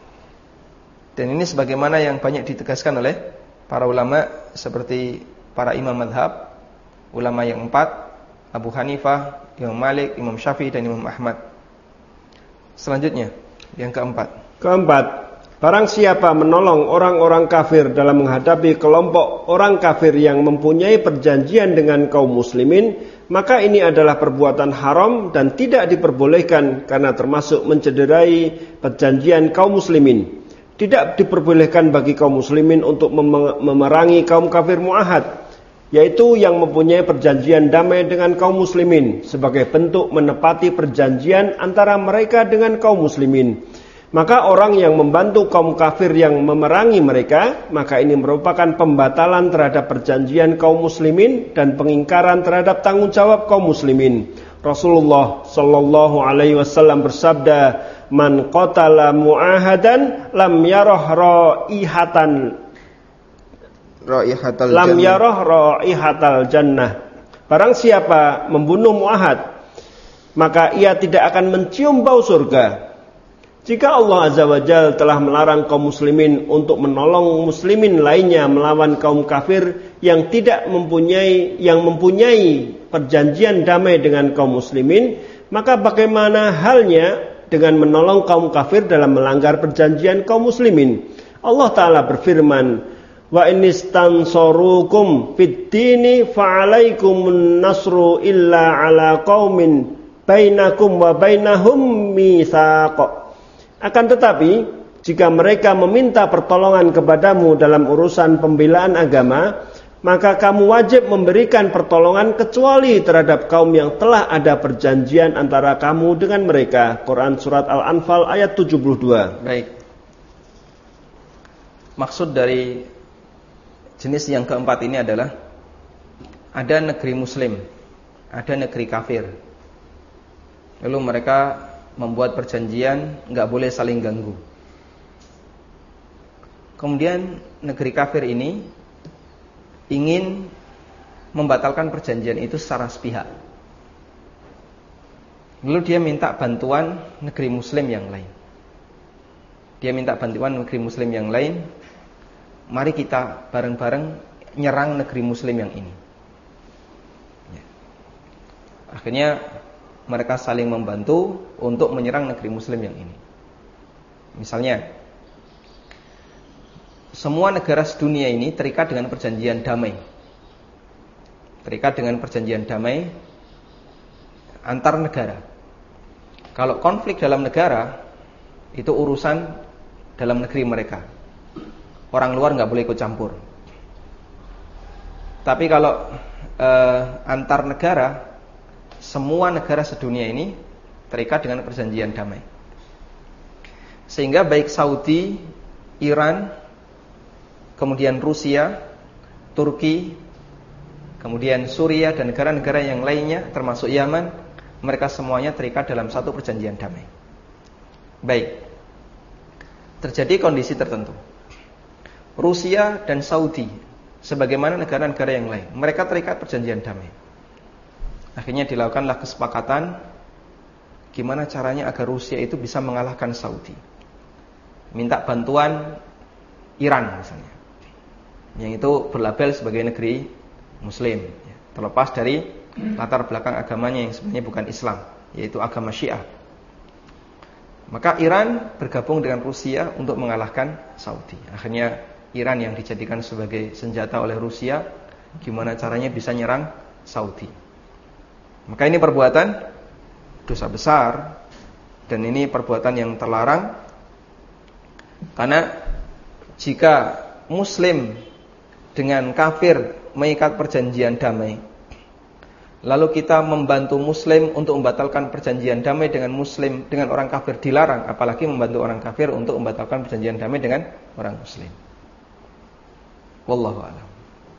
Speaker 1: Dan ini sebagaimana yang banyak ditegaskan oleh para ulama seperti para imam madhab, ulama yang empat, Abu Hanifah, Imam Malik, Imam Syafi'i, dan Imam Ahmad. Selanjutnya, yang keempat.
Speaker 2: Keempat, barang siapa menolong orang-orang kafir dalam menghadapi kelompok orang kafir yang mempunyai perjanjian dengan kaum muslimin, maka ini adalah perbuatan haram dan tidak diperbolehkan karena termasuk mencederai perjanjian kaum muslimin. Tidak diperbolehkan bagi kaum muslimin untuk memerangi kaum kafir mu'ahad, yaitu yang mempunyai perjanjian damai dengan kaum muslimin, sebagai bentuk menepati perjanjian antara mereka dengan kaum muslimin. Maka orang yang membantu kaum kafir yang memerangi mereka, maka ini merupakan pembatalan terhadap perjanjian kaum muslimin dan pengingkaran terhadap tanggung jawab kaum muslimin. Rasulullah sallallahu alaihi wasallam bersabda, "Man qatala mu'ahadan lam yarah raihatan
Speaker 1: raihatal
Speaker 2: lam
Speaker 1: jannah.
Speaker 2: yarah raihatal jannah." Barang siapa membunuh mu'ahad, maka ia tidak akan mencium bau surga. Jika Allah Azza wa Jalla telah melarang kaum muslimin untuk menolong muslimin lainnya melawan kaum kafir yang tidak mempunyai yang mempunyai perjanjian damai dengan kaum muslimin, maka bagaimana halnya dengan menolong kaum kafir dalam melanggar perjanjian kaum muslimin? Allah Ta'ala berfirman, "Wa inistansorukum fid-dini fa'alaikumun nasru illa ala qaumin bainakum wa bainahum mitsaq." Akan tetapi, jika mereka meminta pertolongan kepadamu dalam urusan pembelaan agama, maka kamu wajib memberikan pertolongan kecuali terhadap kaum yang telah ada perjanjian antara kamu dengan mereka. Quran Surat Al-Anfal ayat tujuh puluh dua.
Speaker 1: Baik. Maksud dari jenis yang keempat ini adalah ada negeri muslim, ada negeri kafir. Lalu mereka membuat perjanjian nggak boleh saling ganggu. Kemudian negeri kafir ini ingin membatalkan perjanjian itu secara sepihak. Lalu dia minta bantuan negeri muslim yang lain. Dia minta bantuan negeri muslim yang lain. Mari kita bareng-bareng nyerang negeri muslim yang ini. Ya. Akhirnya mereka saling membantu untuk menyerang negeri muslim yang ini. Misalnya, semua negara sedunia ini terikat dengan perjanjian damai. Terikat dengan perjanjian damai antar negara. Kalau konflik dalam negara, itu urusan dalam negeri mereka. Orang luar nggak boleh ikut campur. Tapi kalau eh, antar negara, semua negara sedunia ini terikat dengan perjanjian damai. Sehingga baik Saudi, Iran, kemudian Rusia, Turki, kemudian Suriah dan negara-negara yang lainnya termasuk Yaman, mereka semuanya terikat dalam satu perjanjian damai. Baik. Terjadi kondisi tertentu. Rusia dan Saudi, sebagaimana negara-negara yang lain, mereka terikat perjanjian damai. Akhirnya dilakukanlah kesepakatan gimana caranya agar Rusia itu bisa mengalahkan Saudi. Minta bantuan Iran misalnya, yang itu berlabel sebagai negeri Muslim, terlepas dari latar belakang agamanya yang sebenarnya bukan Islam, yaitu agama Syiah. Maka Iran bergabung dengan Rusia untuk mengalahkan Saudi. Akhirnya Iran yang dijadikan sebagai senjata oleh Rusia, gimana caranya bisa nyerang Saudi. Maka ini perbuatan dosa besar, dan ini perbuatan yang terlarang. Karena jika Muslim dengan kafir mengikat perjanjian damai, lalu kita membantu Muslim untuk membatalkan perjanjian damai dengan Muslim, dengan orang kafir dilarang, apalagi membantu orang kafir untuk membatalkan perjanjian damai dengan orang Muslim. Wallahu a'lam.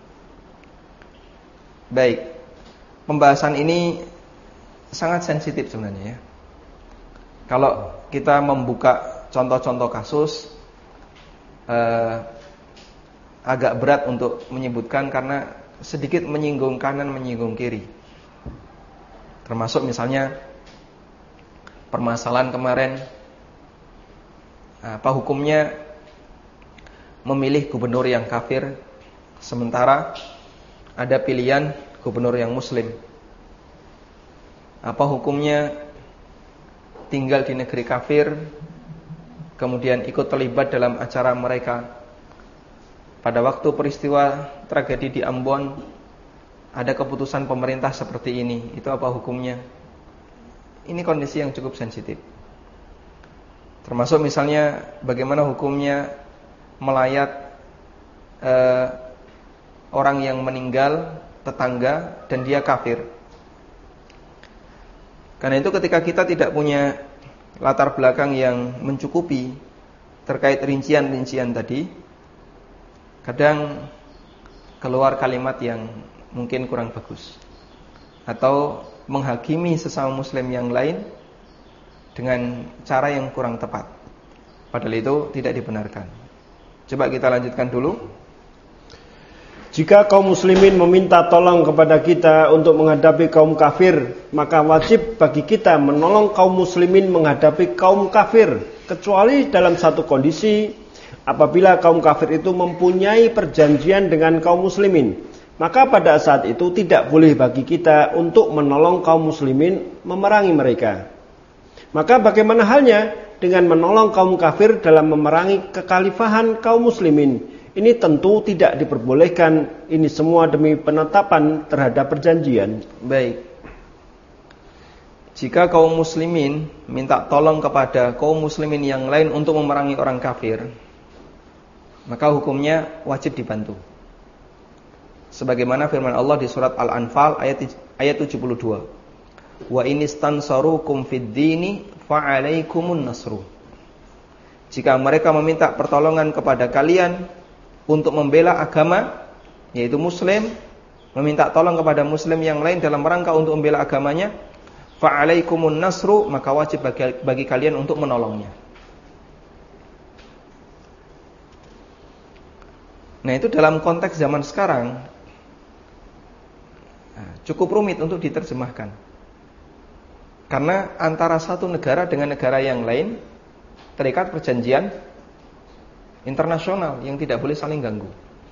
Speaker 1: Baik, pembahasan ini sangat sensitif sebenarnya ya. Kalau kita membuka contoh-contoh kasus, eh, agak berat untuk menyebutkan karena sedikit menyinggung kanan, menyinggung kiri. Termasuk misalnya permasalahan kemarin, apa hukumnya memilih gubernur yang kafir sementara ada pilihan gubernur yang muslim. Apa hukumnya tinggal di negeri kafir kemudian ikut terlibat dalam acara mereka. Pada waktu peristiwa tragedi di Ambon, ada keputusan pemerintah seperti ini, itu apa hukumnya? Ini kondisi yang cukup sensitif. Termasuk misalnya bagaimana hukumnya melayat eh, orang yang meninggal, tetangga, dan dia kafir. Karena itu ketika kita tidak punya latar belakang yang mencukupi terkait rincian-rincian tadi, kadang keluar kalimat yang mungkin kurang bagus, atau menghakimi sesama muslim yang lain dengan cara yang kurang tepat, padahal itu tidak dibenarkan. Coba kita lanjutkan dulu.
Speaker 2: Jika kaum muslimin meminta tolong kepada kita untuk menghadapi kaum kafir, maka wajib bagi kita menolong kaum muslimin menghadapi kaum kafir, kecuali dalam satu kondisi, apabila kaum kafir itu mempunyai perjanjian dengan kaum muslimin, maka pada saat itu tidak boleh bagi kita untuk menolong kaum muslimin memerangi mereka. Maka bagaimana halnya dengan menolong kaum kafir dalam memerangi kekhalifahan kaum muslimin? Ini tentu tidak diperbolehkan. Ini semua demi penetapan terhadap perjanjian.
Speaker 1: Baik. Jika kaum muslimin minta tolong kepada kaum muslimin yang lain untuk memerangi orang kafir, maka hukumnya wajib dibantu. Sebagaimana firman Allah di surat Al-Anfal ayat ayat tujuh puluh dua. Wa inistansarukum fid dini fa'alaikumun nasru. Jika mereka meminta pertolongan kepada kalian untuk membela agama, yaitu muslim, meminta tolong kepada muslim yang lain dalam rangka untuk membela agamanya, fa'alaikumun nasru, maka wajib bagi, bagi kalian untuk menolongnya. Nah, itu dalam konteks zaman sekarang cukup rumit untuk diterjemahkan. Karena antara satu negara dengan negara yang lain terikat perjanjian internasional yang tidak boleh saling ganggu.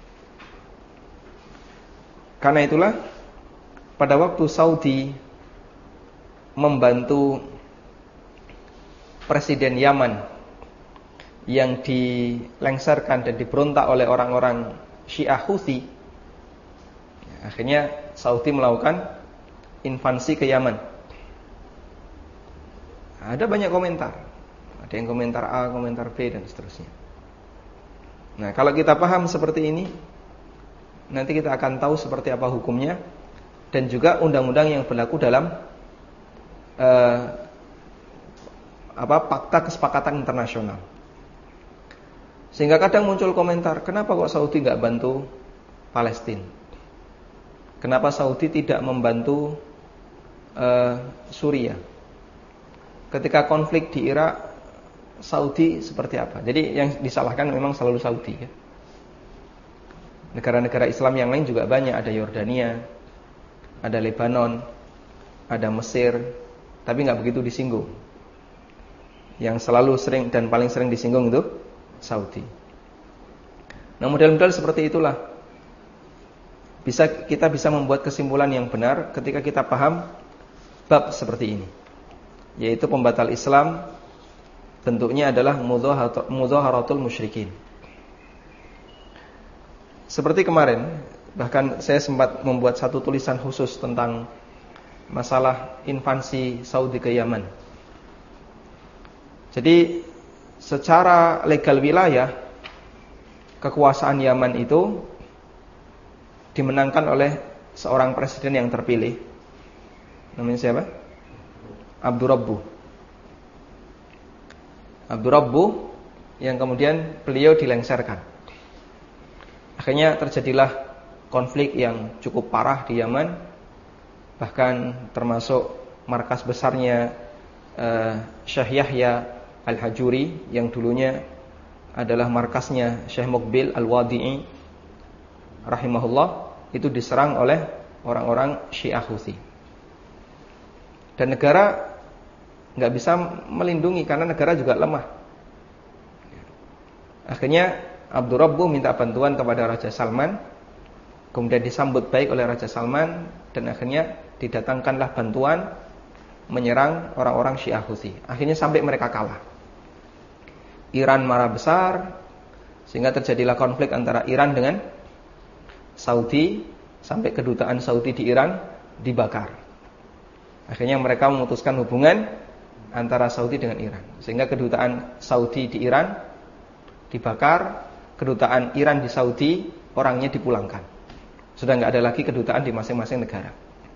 Speaker 1: Karena itulah pada waktu Saudi membantu Presiden Yaman yang dilengsarkan dan diberontak oleh orang-orang Syiah Houthi, akhirnya Saudi melakukan invasi ke Yaman. Ada banyak komentar. Ada yang komentar A, komentar B, dan seterusnya. Nah, kalau kita paham seperti ini, nanti kita akan tahu seperti apa hukumnya dan juga undang-undang yang berlaku dalam uh, apa fakta kesepakatan internasional. Sehingga kadang muncul komentar, kenapa kok Saudi nggak bantu Palestina? Kenapa Saudi tidak membantu uh, Suriah? Ketika konflik di Irak, Saudi seperti apa? Jadi yang disalahkan memang selalu Saudi ya. Negara-negara Islam yang lain juga banyak, ada Yordania, ada Lebanon, ada Mesir, tapi nggak begitu disinggung. Yang selalu sering dan paling sering disinggung itu Saudi. Nah, model-model seperti itulah bisa kita bisa membuat kesimpulan yang benar ketika kita paham bab seperti ini, yaitu pembatal Islam bentuknya adalah mudhaharatul musyrikin. Seperti kemarin, bahkan saya sempat membuat satu tulisan khusus tentang masalah invasi Saudi ke Yaman. Jadi secara legal wilayah, kekuasaan Yaman itu dimenangkan oleh seorang presiden yang terpilih. Namanya siapa? Abdurrabbuh. Abdurrabbuh yang kemudian beliau dilengsarkan. Akhirnya terjadilah konflik yang cukup parah di Yaman, bahkan termasuk markas besarnya uh, Syekh Yahya Al-Hajuri yang dulunya adalah markasnya Syekh Muqbil Al-Wadi'i rahimahullah, itu diserang oleh orang-orang Syiah Houthi. Dan negara nggak bisa melindungi karena negara juga lemah. Akhirnya Abdurrabbuh minta bantuan kepada Raja Salman, kemudian disambut baik oleh Raja Salman, dan akhirnya didatangkanlah bantuan menyerang orang-orang Syiah Houthi. Akhirnya sampai mereka kalah. Iran marah besar, sehingga terjadilah konflik antara Iran dengan Saudi, sampai kedutaan Saudi di Iran dibakar. Akhirnya mereka memutuskan hubungan antara Saudi dengan Iran, sehingga kedutaan Saudi di Iran dibakar, kedutaan Iran di Saudi orangnya dipulangkan. Sudah nggak ada lagi kedutaan di masing-masing negara.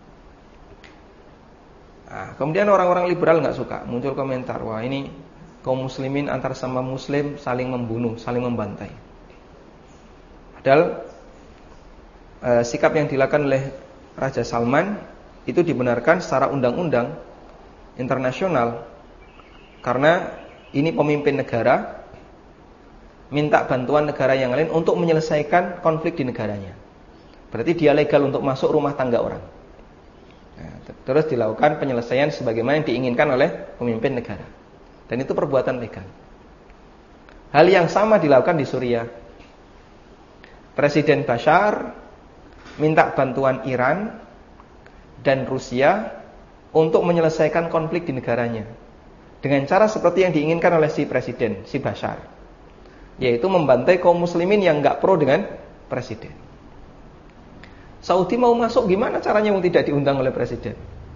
Speaker 1: Nah, kemudian orang-orang liberal nggak suka, muncul komentar, wah ini kaum muslimin antar sama muslim saling membunuh, saling membantai. Padahal e, sikap yang dilakukan oleh Raja Salman itu dibenarkan secara undang-undang internasional, karena ini pemimpin negara minta bantuan negara yang lain untuk menyelesaikan konflik di negaranya. Berarti dia legal untuk masuk rumah tangga orang. Nah, terus dilakukan penyelesaian sebagaimana yang diinginkan oleh pemimpin negara. Dan itu perbuatan legal. Hal yang sama dilakukan di Suriah. Presiden Bashar minta bantuan Iran dan Rusia untuk menyelesaikan konflik di negaranya dengan cara seperti yang diinginkan oleh si presiden, si Bashar, yaitu membantai kaum muslimin yang nggak pro dengan presiden. Saudi mau masuk gimana caranya yang tidak diundang oleh presiden?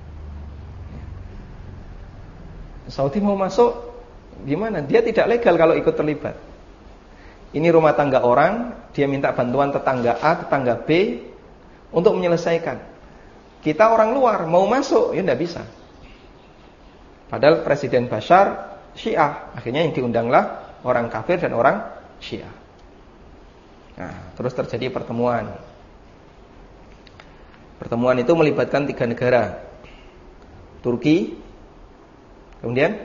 Speaker 1: Saudi mau masuk gimana? Dia tidak legal kalau ikut terlibat. Ini rumah tangga orang, dia minta bantuan tetangga A, tetangga B untuk menyelesaikan. Kita orang luar mau masuk, ya tidak bisa. Padahal Presiden Bashar Syiah, akhirnya yang diundanglah orang kafir dan orang Syiah. Nah, terus terjadi pertemuan. Pertemuan itu melibatkan tiga negara, Turki, kemudian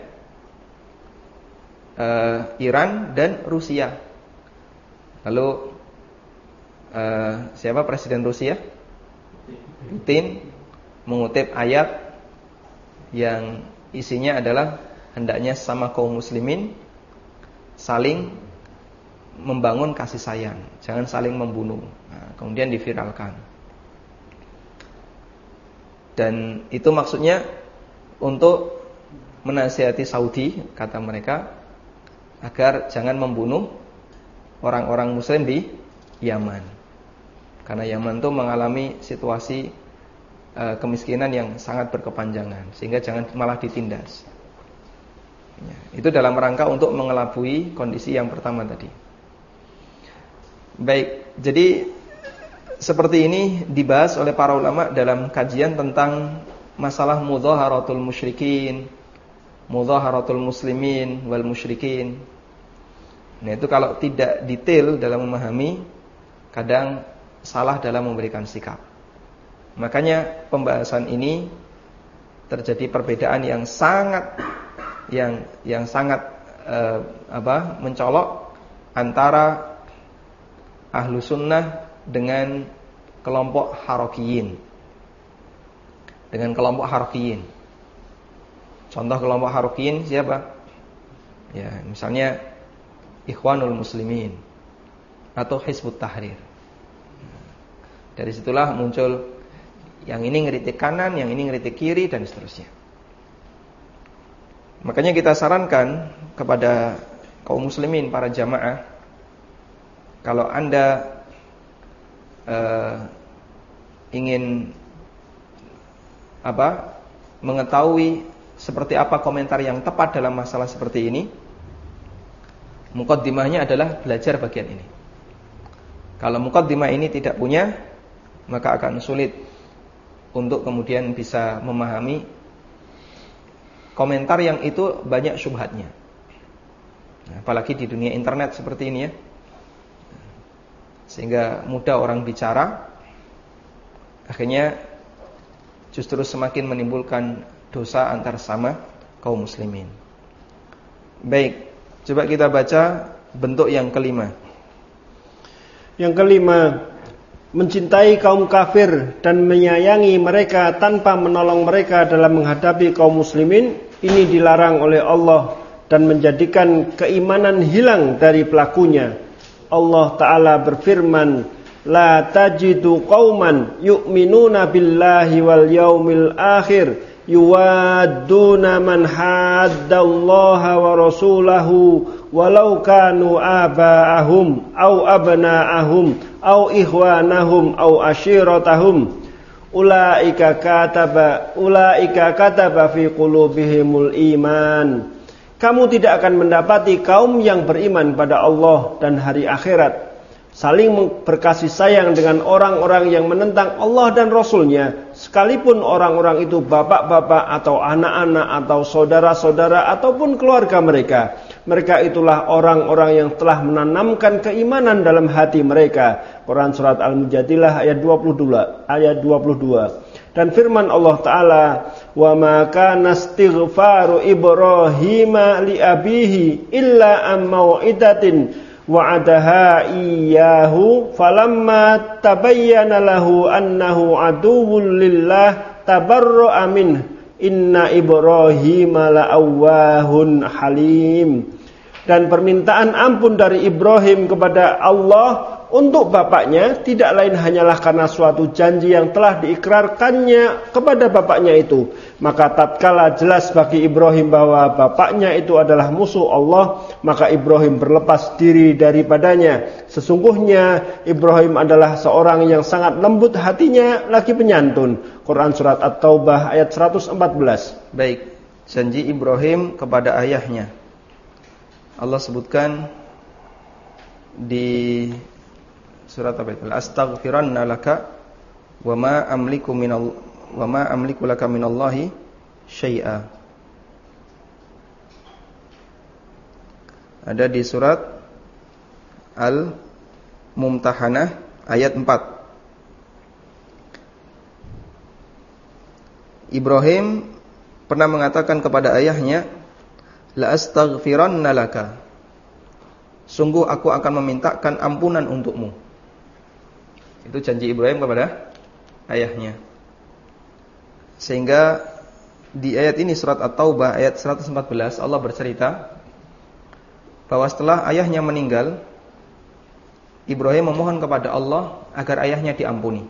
Speaker 1: uh, Iran dan Rusia. Lalu uh, siapa presiden Rusia? Putin mengutip ayat yang isinya adalah hendaknya sama kaum muslimin saling membangun kasih sayang, jangan saling membunuh. Nah, kemudian diviralkan. Dan itu maksudnya untuk menasihati Saudi, kata mereka, agar jangan membunuh orang-orang muslim di Yaman. Karena Yaman itu mengalami situasi e, kemiskinan yang sangat berkepanjangan, sehingga jangan malah ditindas. Ya, itu dalam rangka untuk mengelabui kondisi yang pertama tadi. Baik, jadi seperti ini dibahas oleh para ulama dalam kajian tentang masalah mudhaharatul musyrikin, mudhaharatul muslimin wal musyrikin. Nah, itu kalau tidak detail dalam memahami, kadang salah dalam memberikan sikap. Makanya pembahasan ini terjadi perbedaan yang sangat yang yang sangat eh, apa mencolok antara ahlu sunnah dengan kelompok harokiyin, dengan kelompok harokiyin. Contoh kelompok harokiyin siapa? Ya, misalnya Ikhwanul Muslimin atau Hizbut Tahrir. Dari situlah muncul yang ini ngeritik kanan, yang ini ngeritik kiri, dan seterusnya. Makanya kita sarankan kepada kaum muslimin, para jamaah, kalau Anda uh, ingin apa mengetahui seperti apa komentar yang tepat dalam masalah seperti ini, muqaddimahnya adalah belajar bagian ini. Kalau muqaddimah ini tidak punya, maka akan sulit untuk kemudian bisa memahami komentar yang itu banyak syubhatnya. Apalagi di dunia internet seperti ini ya. Sehingga mudah orang bicara, akhirnya justru semakin menimbulkan dosa antar sama kaum muslimin. Baik, coba kita baca bentuk yang kelima.
Speaker 2: Yang kelima, mencintai kaum kafir dan menyayangi mereka tanpa menolong mereka dalam menghadapi kaum muslimin, ini dilarang oleh Allah dan menjadikan keimanan hilang dari pelakunya. Allah Ta'ala berfirman, la tajidu qauman yu'minuna billahi wal yaumil akhir yuwadduna man haddallaha wa rasulahu walau kanu aba'ahum au abna'ahum au ikhwanahum au ashiratahum ulaika kataba ulaika kataba fi qulubihimul iman. Kamu tidak akan mendapati kaum yang beriman pada Allah dan hari akhirat saling berkasih sayang dengan orang-orang yang menentang Allah dan Rasulnya, sekalipun orang-orang itu bapak-bapak atau anak-anak atau saudara-saudara ataupun keluarga mereka. Mereka itulah orang-orang yang telah menanamkan keimanan dalam hati mereka. Quran surat Al-Mujadilah ayat dua puluh dua, ayat dua puluh dua. Dan firman Allah Ta'ala, wa ma kana istighfaru Ibrahim li abihi illa am mau'idatin wa'adaha iyyahu falamma tabayyana lahu annahu aduwwun lillah tabarra'a minhu inna Ibrahim la'awwahun halim. Dan permintaan ampun dari Ibrahim kepada Allah untuk bapaknya tidak lain hanyalah karena suatu janji yang telah diikrarkannya kepada bapaknya itu. Maka tatkala jelas bagi Ibrahim bahwa bapaknya itu adalah musuh Allah, maka Ibrahim berlepas diri daripadanya. Sesungguhnya Ibrahim adalah seorang yang sangat lembut hatinya lagi penyantun. Quran surat At-Taubah ayat seratus empat belas.
Speaker 1: Baik, janji Ibrahim kepada ayahnya Allah sebutkan di surat apa itu? Astaghfiranna laka wa ma amliku minal wa ma amliku laka minallahi syai'a. Ada di surat Al-Mumtahanah ayat empat. Ibrahim pernah mengatakan kepada ayahnya, la astaghfiranna laka, sungguh aku akan memintakan ampunan untukmu. Itu janji Ibrahim kepada ayahnya. Sehingga di ayat ini surat At-Taubah ayat seratus empat belas Allah bercerita bahwa setelah ayahnya meninggal, Ibrahim memohon kepada Allah agar ayahnya diampuni.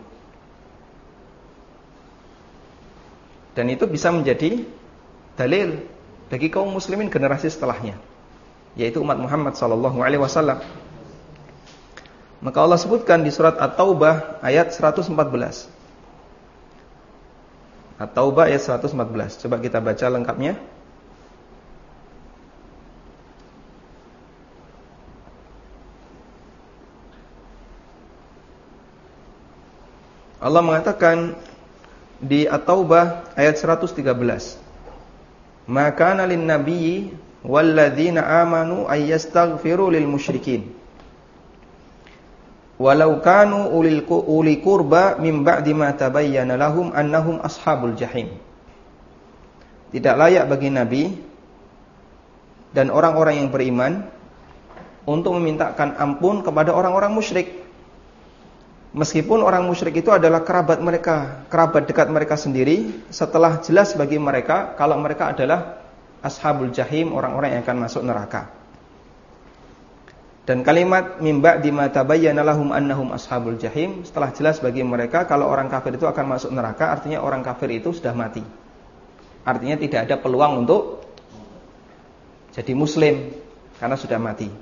Speaker 1: Dan itu bisa menjadi dalil bagi kaum muslimin generasi setelahnya, yaitu umat Muhammad sallallahu alaihi wasallam. Maka Allah sebutkan di surat At-Taubah ayat seratus empat belas. At-Taubah ayat seratus empat belas. Coba kita baca lengkapnya. Allah mengatakan di At-Taubah ayat seratus tiga belas. Maka nalin nabiyyi walladzina amanu ayyastaghfiru lil musyrikin walau kanu ulil uli qurba min ba'di ma tabayyana lahum annahum ashabul jahim. Tidak layak bagi nabi dan orang-orang yang beriman untuk memintakan ampun kepada orang-orang musyrik. Meskipun orang musyrik itu adalah kerabat mereka, kerabat dekat mereka sendiri, setelah jelas bagi mereka kalau mereka adalah ashabul jahim, orang-orang yang akan masuk neraka. Dan kalimat mim ba'di ma tabayyana lahum annahum ashabul jahim, setelah jelas bagi mereka kalau orang kafir itu akan masuk neraka, artinya orang kafir itu sudah mati. Artinya tidak ada peluang untuk jadi muslim karena sudah mati.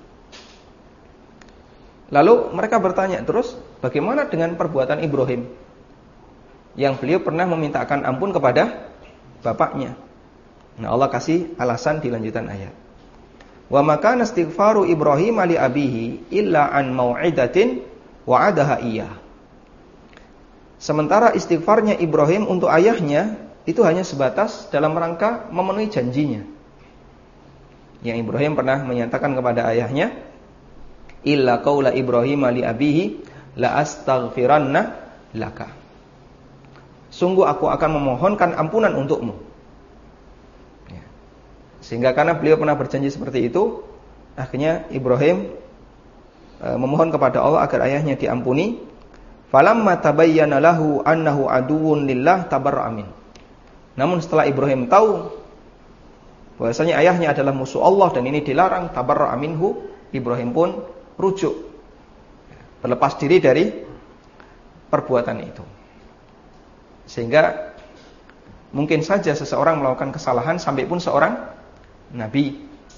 Speaker 1: Lalu mereka bertanya terus, bagaimana dengan perbuatan Ibrahim yang beliau pernah memintakan ampun kepada bapaknya? Nah, Allah kasih alasan di lanjutan ayat. Wa makana istighfaru Ibrahim li abihi illa an mau'idatin wa'adaha iyyah. Sementara istighfarnya Ibrahim untuk ayahnya itu hanya sebatas dalam rangka memenuhi janjinya. Yang Ibrahim pernah menyatakan kepada ayahnya, illa qaula Ibrahim li abihi la astaghfiranna laka. Sungguh aku akan memohonkan ampunan untukmu. Ya. Sehingga karena beliau pernah berjanji seperti itu, akhirnya Ibrahim e, memohon kepada Allah agar ayahnya diampuni. Falamma tabayyana lahu annahu aduwwun lillah tabarra'a min. Namun setelah Ibrahim tahu bahwasanya ayahnya adalah musuh Allah dan ini dilarang, tabarra'a minhu, Ibrahim pun rujuk, berlepas diri dari perbuatan itu. Sehingga mungkin saja seseorang melakukan kesalahan sampai pun seorang nabi.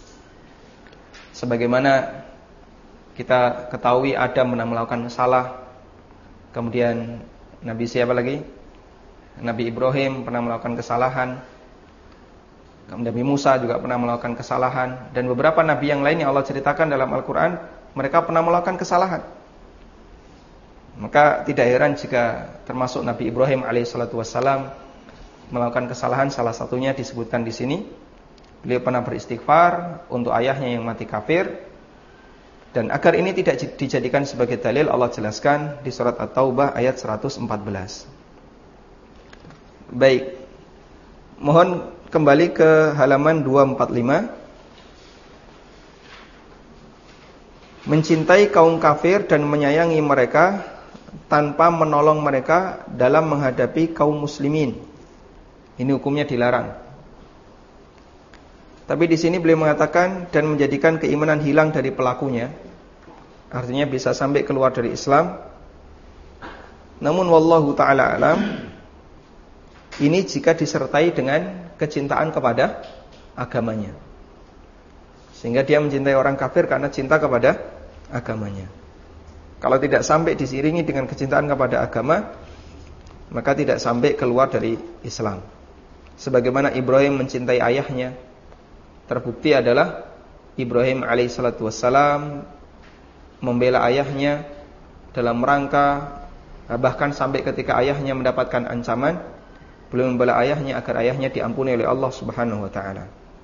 Speaker 1: Sebagaimana kita ketahui Adam pernah melakukan salah, kemudian Nabi siapa lagi? Nabi Ibrahim pernah melakukan kesalahan, kemudian Nabi Musa juga pernah melakukan kesalahan, dan beberapa nabi yang lain yang Allah ceritakan dalam Al-Quran, mereka pernah melakukan kesalahan. Maka tidak heran jika termasuk Nabi Ibrahim alaihissalatu wassalam melakukan kesalahan. Salah satunya disebutkan di sini, beliau pernah beristighfar untuk ayahnya yang mati kafir. Dan agar ini tidak dijadikan sebagai dalil, Allah jelaskan di surat At-Taubah ayat seratus empat belas. Baik, mohon kembali ke halaman dua ratus empat puluh lima. Mencintai kaum kafir dan menyayangi mereka tanpa menolong mereka dalam menghadapi kaum muslimin, ini hukumnya dilarang. Tapi di sini beliau mengatakan dan menjadikan keimanan hilang dari pelakunya, artinya bisa sampai keluar dari Islam. Namun wallahu ta'ala alam, ini jika disertai dengan kecintaan kepada agamanya, sehingga dia mencintai orang kafir karena cinta kepada agamanya. Kalau tidak sampai diiringi dengan kecintaan kepada agama, maka tidak sampai keluar dari Islam. Sebagaimana Ibrahim mencintai ayahnya, terbukti adalah Ibrahim alaihissalatu wassalam membela ayahnya dalam rangka, bahkan sampai ketika ayahnya mendapatkan ancaman, beliau membela ayahnya agar ayahnya diampuni oleh Allah subhanahu wa ta'ala.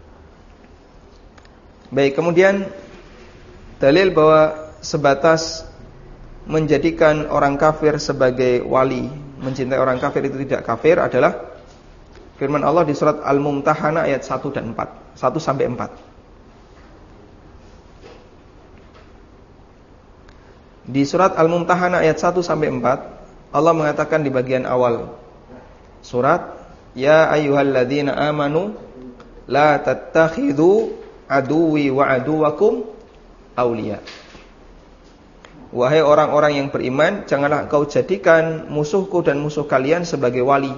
Speaker 1: Baik, kemudian dalil bahwa sebatas menjadikan orang kafir sebagai wali, mencintai orang kafir itu tidak kafir adalah firman Allah di surat Al-Mumtahanah ayat satu dan empat, satu sampai empat. Di surat Al-Mumtahanah ayat satu sampai empat, Allah mengatakan di bagian awal surat, ya ayyuhalladzina amanu la tattakhidhu aduwi wa aduwakum awliya. Wahai orang-orang yang beriman, janganlah engkau jadikan musuhku dan musuh kalian sebagai wali,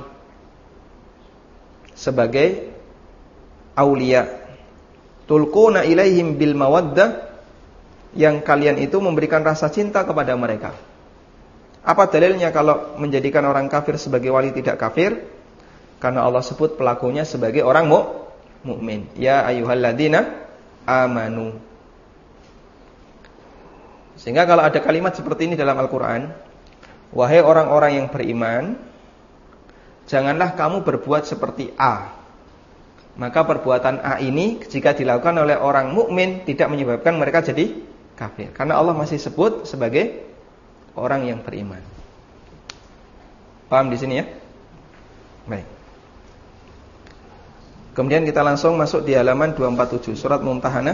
Speaker 1: sebagai aulia. Tulquna ilaihim bil mawaddah, yang kalian itu memberikan rasa cinta kepada mereka. Apa dalilnya kalau menjadikan orang kafir sebagai wali tidak kafir? Karena Allah sebut pelakunya sebagai orang mukmin. Ya ayyuhalladzina amanu. Sehingga kalau ada kalimat seperti ini dalam Al-Quran, wahai orang-orang yang beriman, janganlah kamu berbuat seperti A. Maka perbuatan A ini jika dilakukan oleh orang mukmin tidak menyebabkan mereka jadi kafir, karena Allah masih sebut sebagai orang yang beriman. Paham di sini ya? Baik. Kemudian kita langsung masuk di halaman dua ratus empat puluh tujuh, surat Mumtahanah.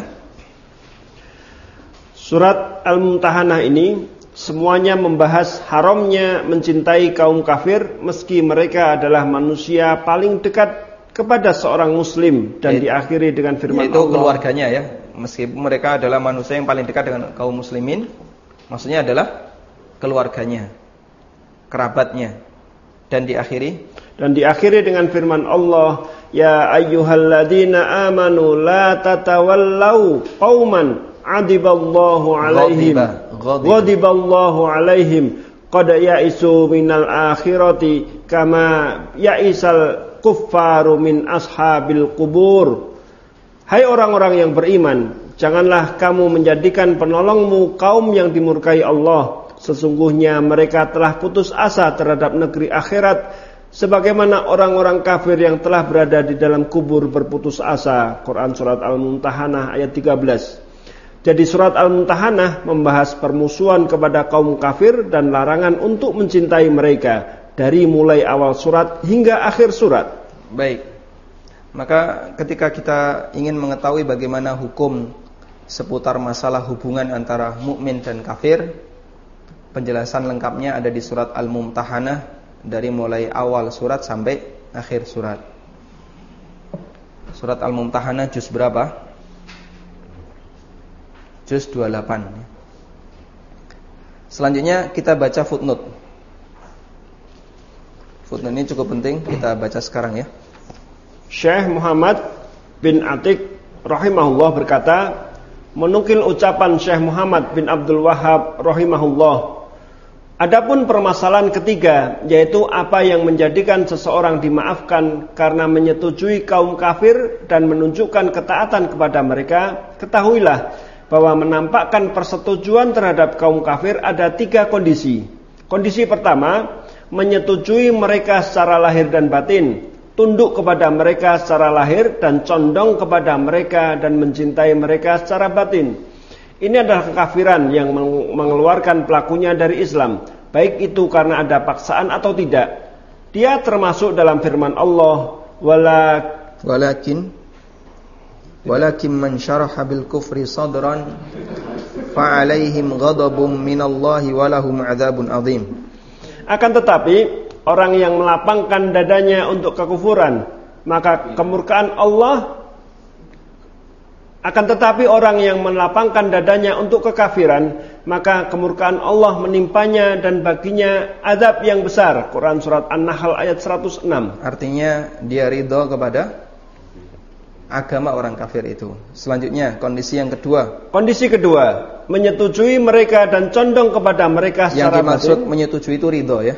Speaker 2: Surat Al-Mumtahanah ini semuanya membahas haramnya mencintai kaum kafir meski mereka adalah manusia paling dekat kepada seorang muslim, dan yaitu, diakhiri dengan firman
Speaker 1: yaitu
Speaker 2: Allah,
Speaker 1: keluarganya ya. Meskipun mereka adalah manusia yang paling dekat dengan kaum muslimin, maksudnya adalah keluarganya, kerabatnya. Dan diakhiri
Speaker 2: dan diakhiri dengan firman Allah, ya ayyuhalladzina amanu la tatawallau qauman adiballahu alaihim ghadiballahu alaihim qad ya'isu minal akhirati kama ya'isal kuffaru min ashabil qubur. Hai orang-orang yang beriman, janganlah kamu menjadikan penolongmu kaum yang dimurkai Allah. Sesungguhnya mereka telah putus asa terhadap negeri akhirat, sebagaimana orang-orang kafir yang telah berada di dalam kubur berputus asa. Quran surat Al-Mumtahanah ayat tiga belas. Jadi surat Al-Mumtahanah membahas permusuhan kepada kaum kafir dan larangan untuk mencintai mereka dari mulai awal surat hingga akhir surat.
Speaker 1: Baik. Maka ketika kita ingin mengetahui bagaimana hukum seputar masalah hubungan antara mukmin dan kafir, penjelasan lengkapnya ada di surat Al-Mumtahanah dari mulai awal surat sampai akhir surat. Surat Al-Mumtahanah juz berapa? Juz dua puluh delapan. Selanjutnya kita baca footnote. Footnote ini cukup penting, kita baca sekarang ya.
Speaker 2: Syekh Muhammad bin Atiq rahimahullah berkata, menukil ucapan Syekh Muhammad bin Abdul Wahhab rahimahullah, adapun permasalahan ketiga, yaitu apa yang menjadikan seseorang dimaafkan karena menyetujui kaum kafir dan menunjukkan ketaatan kepada mereka, ketahuilah bahwa menampakkan persetujuan terhadap kaum kafir ada tiga kondisi. Kondisi pertama, menyetujui mereka secara lahir dan batin, tunduk kepada mereka secara lahir dan condong kepada mereka dan mencintai mereka secara batin. Ini adalah kekafiran yang mengeluarkan pelakunya dari Islam, baik itu karena ada paksaan atau tidak. Dia termasuk dalam firman Allah, Wala,
Speaker 1: walakin walakin man syaraha bil kufri sadran fa alaihim ghadabun minallahi wa lahum adzabun adzim.
Speaker 2: Akan tetapi orang yang melapangkan dadanya untuk kekufuran, maka kemurkaan Allah akan tetapi orang yang melapangkan dadanya untuk kekafiran, maka kemurkaan Allah menimpanya dan baginya azab yang besar. Quran surat An-Nahl ayat seratus enam.
Speaker 1: Artinya dia ridho kepada agama orang kafir itu. Selanjutnya kondisi yang kedua.
Speaker 2: Kondisi kedua, menyetujui mereka dan condong kepada mereka secara batin.
Speaker 1: Yang dimaksud menyetujui itu ridho ya.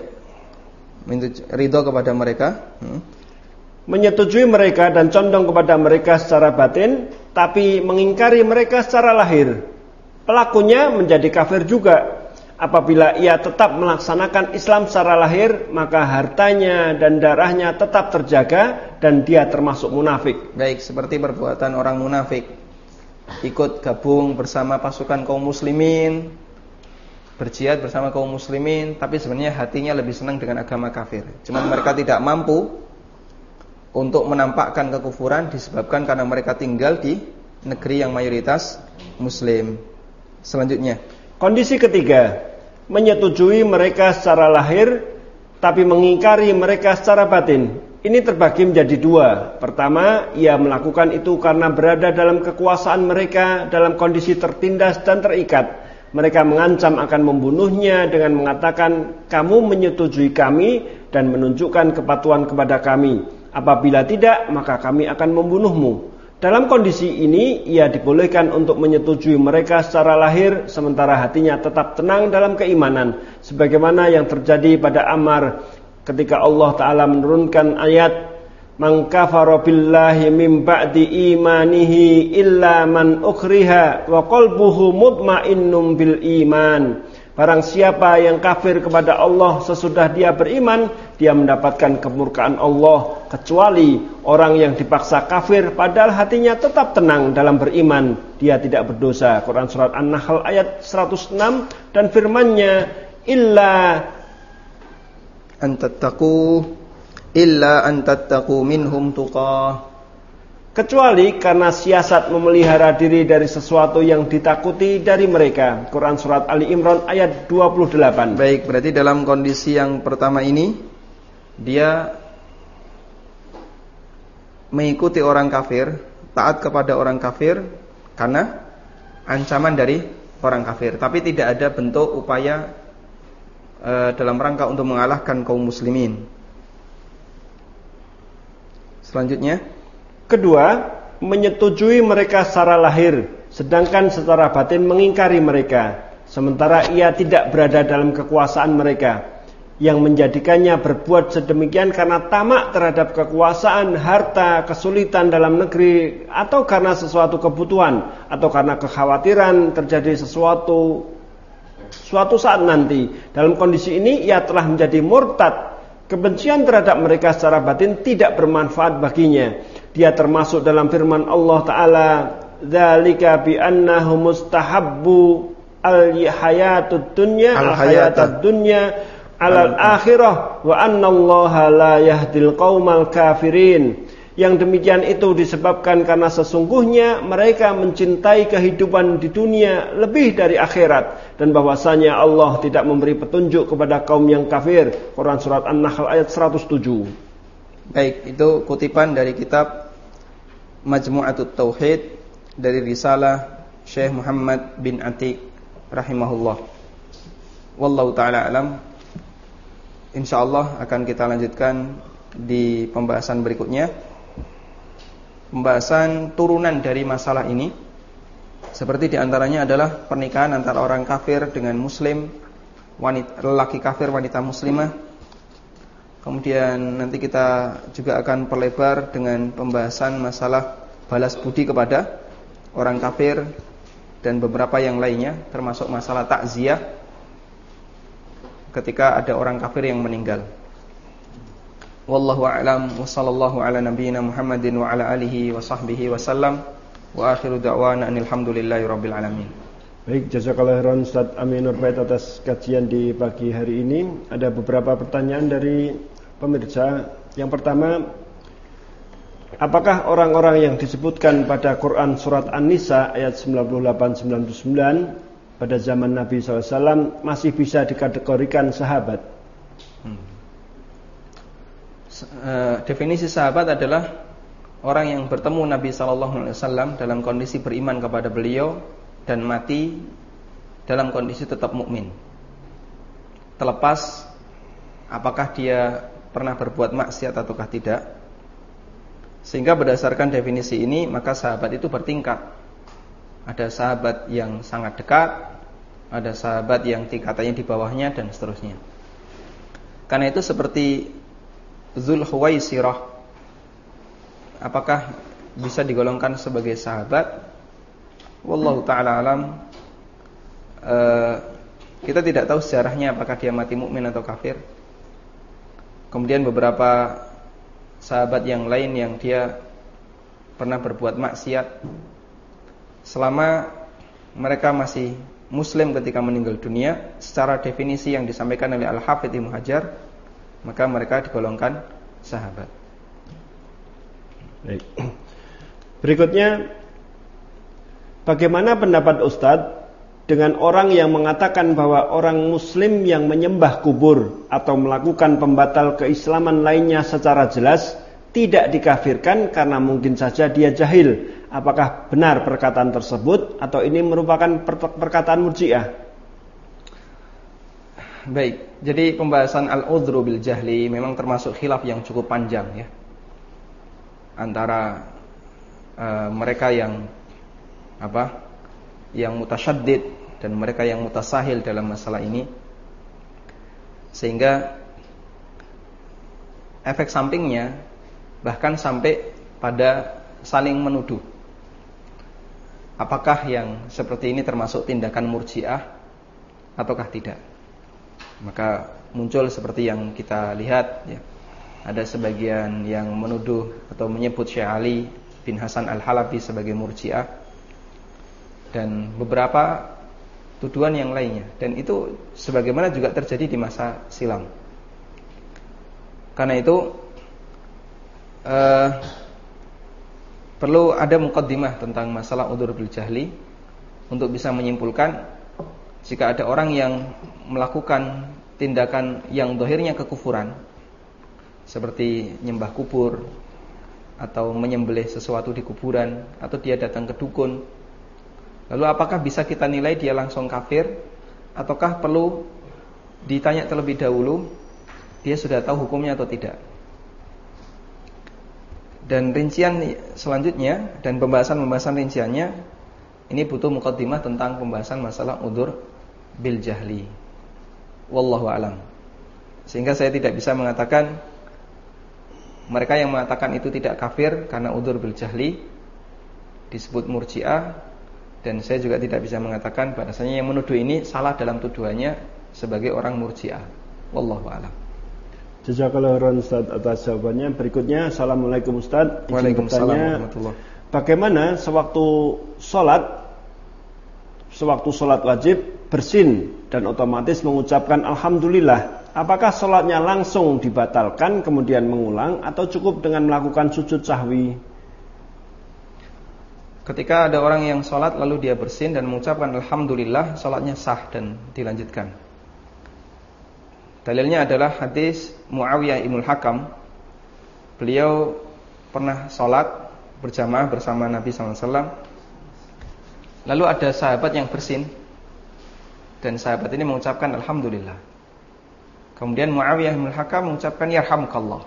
Speaker 1: Ridho kepada mereka. Hmm.
Speaker 2: Menyetujui mereka dan condong kepada mereka secara batin, tapi mengingkari mereka secara lahir. Pelakunya menjadi kafir juga. Apabila ia tetap melaksanakan Islam secara lahir, maka hartanya dan darahnya tetap terjaga dan dia termasuk munafik.
Speaker 1: Baik, seperti perbuatan orang munafik, ikut gabung bersama pasukan kaum muslimin, berjihad bersama kaum muslimin, tapi sebenarnya hatinya lebih senang dengan agama kafir. Cuma mereka tidak mampu untuk menampakkan kekufuran disebabkan karena mereka tinggal di negeri yang mayoritas muslim. Selanjutnya,
Speaker 2: kondisi ketiga, menyetujui mereka secara lahir tapi mengingkari mereka secara batin. Ini terbagi menjadi dua. Pertama, ia melakukan itu karena berada dalam kekuasaan mereka dalam kondisi tertindas dan terikat. Mereka mengancam akan membunuhnya dengan mengatakan, kamu menyetujui kami dan menunjukkan kepatuhan kepada kami. Apabila tidak, maka kami akan membunuhmu. Dalam kondisi ini, ia dibolehkan untuk menyetujui mereka secara lahir, sementara hatinya tetap tenang dalam keimanan. Sebagaimana yang terjadi pada Ammar ketika Allah Ta'ala menurunkan ayat, Man kafara billahi min ba'di imanihi illa man ukriha wa qalbuhu mutmainnum bil iman Barang siapa yang kafir kepada Allah sesudah dia beriman, dia mendapatkan kemurkaan Allah, kecuali orang yang dipaksa kafir padahal hatinya tetap tenang dalam beriman, dia tidak berdosa. Quran surat An-Nahl ayat seratus enam, dan firman-Nya, illa
Speaker 1: antattaqu illa antattaqu minhum tuqah,
Speaker 2: kecuali karena siasat memelihara diri dari sesuatu yang ditakuti dari mereka. Quran surat Ali Imran ayat dua puluh delapan.
Speaker 1: Baik, berarti dalam kondisi yang pertama ini dia mengikuti orang kafir, taat kepada orang kafir karena ancaman dari orang kafir, tapi tidak ada bentuk upaya e, dalam rangka untuk mengalahkan kaum muslimin. Selanjutnya,
Speaker 2: kedua, menyetujui mereka secara lahir, sedangkan secara batin mengingkari mereka, sementara ia tidak berada dalam kekuasaan mereka, yang menjadikannya berbuat sedemikian karena tamak terhadap kekuasaan, harta, kesulitan dalam negeri, atau karena sesuatu kebutuhan, atau karena kekhawatiran terjadi sesuatu suatu saat nanti. Dalam kondisi ini ia telah menjadi murtad. Kebencian terhadap mereka secara batin tidak bermanfaat baginya. Dia termasuk dalam firman Allah Ta'ala, dzalika bi annahu mustahabbu al-hayatud dunya al-hayatad dunya alal akhirah wa annallaha la yahdil qaumal kafirin. Yang demikian itu disebabkan karena sesungguhnya mereka mencintai kehidupan di dunia lebih dari akhirat, dan bahwasanya Allah tidak memberi petunjuk kepada kaum yang kafir. Quran surat An-Nahl ayat seratus tujuh.
Speaker 1: Baik, itu kutipan dari kitab Majmu'atut Tauhid dari risalah Syekh Muhammad bin Atiq rahimahullah. Wallahu ta'ala alam. Insyaallah akan kita lanjutkan di pembahasan berikutnya, pembahasan turunan dari masalah ini. Seperti diantaranya adalah pernikahan antara orang kafir dengan muslim, wanita, lelaki kafir, wanita muslimah. Kemudian nanti kita juga akan perlebar dengan pembahasan masalah balas budi kepada orang kafir dan beberapa yang lainnya, termasuk masalah takziah ketika ada orang kafir yang meninggal. Wallahu a'lam wa sallallahu ala nabiyyina Muhammadin wa ala alihi wa sahbihi wa sallam wa akhiru da'wana alhamdulillahi rabbil alamin.
Speaker 2: Baik, jazakallahu khairan Ustaz Aminur Bait atas kajian di pagi hari ini. Ada beberapa pertanyaan dari pemirsa. Yang pertama, apakah orang-orang yang disebutkan pada Quran surat An-Nisa ayat sembilan puluh delapan sembilan puluh sembilan pada zaman Nabi shallallahu alaihi wasallam masih bisa dikategorikan sahabat? Hmm.
Speaker 1: Uh, definisi sahabat adalah orang yang bertemu Nabi shallallahu alaihi wasallam dalam kondisi beriman kepada beliau dan mati dalam kondisi tetap mukmin, terlepas apakah dia pernah berbuat maksiat ataukah tidak. Sehingga berdasarkan definisi ini, maka sahabat itu bertingkat. Ada sahabat yang sangat dekat, ada sahabat yang tingkatannya di bawahnya, dan seterusnya. Karena itu seperti Dzul Khuwaisirah, apakah bisa digolongkan sebagai sahabat? Wallahu ta'ala alam. e, Kita tidak tahu sejarahnya apakah dia mati mukmin atau kafir. Kemudian beberapa sahabat yang lain yang dia pernah berbuat maksiat, selama mereka masih muslim ketika meninggal dunia, secara definisi yang disampaikan oleh Al-Hafidz Ibnu Hajar, maka mereka digolongkan sahabat.
Speaker 2: Baik. Berikutnya, bagaimana pendapat Ustadz dengan orang yang mengatakan bahwa orang muslim yang menyembah kubur atau melakukan pembatal keislaman lainnya secara jelas tidak dikafirkan karena mungkin saja dia jahil? Apakah benar perkataan tersebut atau ini merupakan perkataan murji'ah?
Speaker 1: Baik, jadi pembahasan al-udhru bil jahli memang termasuk khilaf yang cukup panjang ya, antara uh, mereka yang apa, yang mutasyaddid dan mereka yang mutasahil dalam masalah ini, sehingga efek sampingnya bahkan sampai pada saling menuduh. Apakah yang seperti ini termasuk tindakan murji'ah ataukah tidak. Maka muncul seperti yang kita lihat ya. Ada sebagian yang menuduh atau menyebut Syekh Ali bin Hasan Al-Halabi sebagai Murji'ah, dan beberapa tuduhan yang lainnya, dan itu sebagaimana juga terjadi di masa silam. Karena itu eh, perlu ada muqaddimah tentang masalah udzur bil jahli untuk bisa menyimpulkan jika ada orang yang melakukan tindakan yang zahirnya kekufuran seperti nyembah kubur atau menyembelih sesuatu di kuburan, atau dia datang ke dukun, lalu apakah bisa kita nilai dia langsung kafir, ataukah perlu ditanya terlebih dahulu dia sudah tahu hukumnya atau tidak. Dan rincian selanjutnya dan pembahasan-pembahasan rinciannya ini butuh muqaddimah tentang pembahasan masalah udzur bil jahli. Wallahu a'lam. Sehingga saya tidak bisa mengatakan mereka yang mengatakan itu tidak kafir karena udzur bil jahli disebut Murji'ah, dan saya juga tidak bisa mengatakan bahasanya yang menuduh ini salah dalam tuduhannya sebagai orang Murji'ah. Wallahu a'lam.
Speaker 2: Jazakallahu khairan Ustaz atas jawabannya. Berikutnya, Assalamualaikum Ustaz.
Speaker 1: Waalaikumsalam warahmatullahi.
Speaker 2: Bagaimana sewaktu sholat Sewaktu sholat wajib bersin dan otomatis mengucapkan Alhamdulillah, apakah sholatnya langsung dibatalkan kemudian mengulang, atau cukup dengan melakukan sujud sahwi?
Speaker 1: Ketika ada orang yang sholat lalu dia bersin dan mengucapkan Alhamdulillah, sholatnya sah dan dilanjutkan. Dalilnya adalah hadis Muawiyah ibnul Hakam. Beliau pernah sholat berjamaah bersama Nabi sallallahu alaihi wasallam. Lalu ada sahabat yang bersin, dan sahabat ini mengucapkan Alhamdulillah. Kemudian Muawiyah ibnul Hakam mengucapkan Yarhamukallah.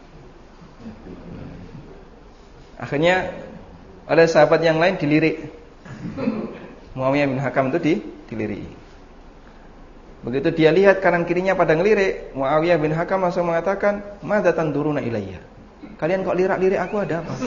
Speaker 1: Akhirnya ada sahabat yang lain dilirik. Muawiyah bin Hakam itu di, dilirik. Begitu dia lihat kanan kirinya pada ngelirik, Muawiyah bin Hakam langsung mengatakan, "Madza tanduruna ilayya?" Kalian kok lirak-lirik aku, ada apa?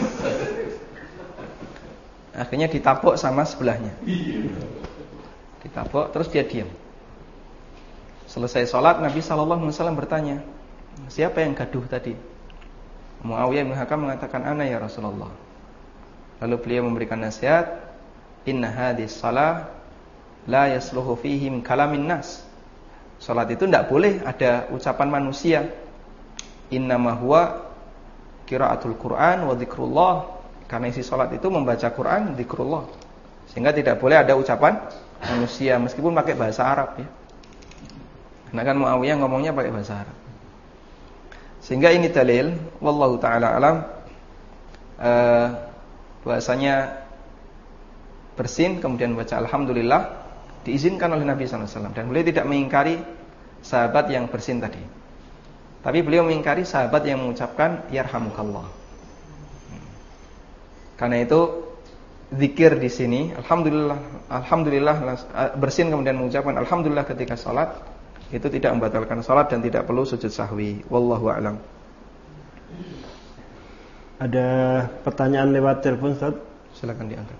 Speaker 1: Akhirnya ditapuk sama sebelahnya. Ditapuk terus dia diam. Selesai sholat, Nabi sallallahu alaihi wasallam bertanya, "Siapa yang gaduh tadi?" Muawiyah bin Hakam mengatakan, "Ana ya Rasulullah." Lalu beliau memberikan nasihat, "Inna hadis shalah la yasluhu fihim kalamin nas." Salat itu tidak boleh ada ucapan manusia. Innama huwa qiraatul Quran wa dzikrullah. Karena isi salat itu membaca Quran, dzikrullah. Sehingga tidak boleh ada ucapan manusia meskipun pakai bahasa Arab ya. Karena kan Muawiyah ngomongnya pakai bahasa Arab. Sehingga ini dalil wallahu taala alam eh, bahasanya bersin kemudian baca Alhamdulillah diizinkan oleh Nabi sallallahu alaihi wasallam, dan beliau tidak mengingkari sahabat yang bersin tadi. Tapi beliau mengingkari sahabat yang mengucapkan Yarhamukallah. Karena itu zikir di sini Alhamdulillah, Alhamdulillah bersin kemudian mengucapkan Alhamdulillah ketika salat itu tidak membatalkan salat dan tidak perlu sujud sahwi. Wallahu a'lam.
Speaker 2: Ada pertanyaan lewat telepon, Ustaz?
Speaker 1: Silakan diangkat.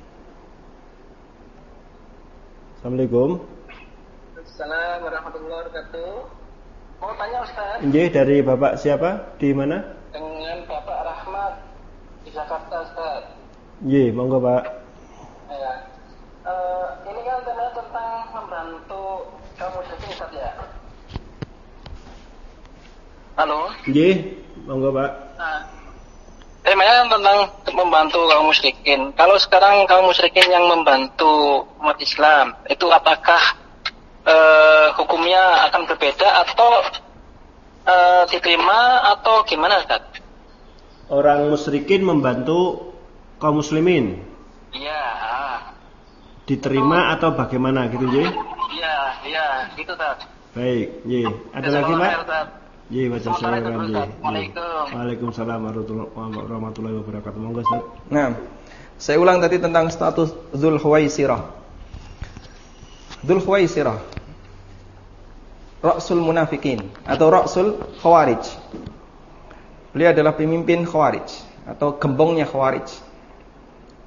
Speaker 2: Assalamualaikum.
Speaker 3: Assalamualaikum warahmatullahi wabarakatuh. Mau tanya Ustaz?
Speaker 2: Nggih, dari Bapak siapa? Di mana?
Speaker 3: Dengan Bapak Rahmat di Jakarta, Ustaz.
Speaker 2: Nggih, monggo Pak.
Speaker 3: Ya. Uh, ini kan temanya tentang membantu kaum musyrikin, Ustaz ya. Halo?
Speaker 2: Nggih, monggo Pak.
Speaker 3: Nah, temanya tentang membantu kaum musyrikin. Kalau sekarang kaum musyrikin yang membantu umat Islam, itu apakah uh, hukumnya akan berbeda atau uh, diterima atau gimana, Ustaz?
Speaker 2: Orang musyrikin membantu kaum muslimin.
Speaker 3: Iya.
Speaker 2: Diterima itu, atau bagaimana gitu, nggih?
Speaker 3: Iya, iya, gitu, Ustaz.
Speaker 2: Baik, nggih. Ada lagi, Pak? Nggih, baca salam nggih. Waalaikumsalam warahmatullahi wabarakatuh. Monggo, Ustaz.
Speaker 1: Nah, saya ulang tadi tentang status Dzul Khuwaisirah. Dzul Khuwaisirah Ra'sul Munafikin atau Ra'sul Khawarij. Beliau adalah pemimpin Khawarij atau gembongnya Khawarij.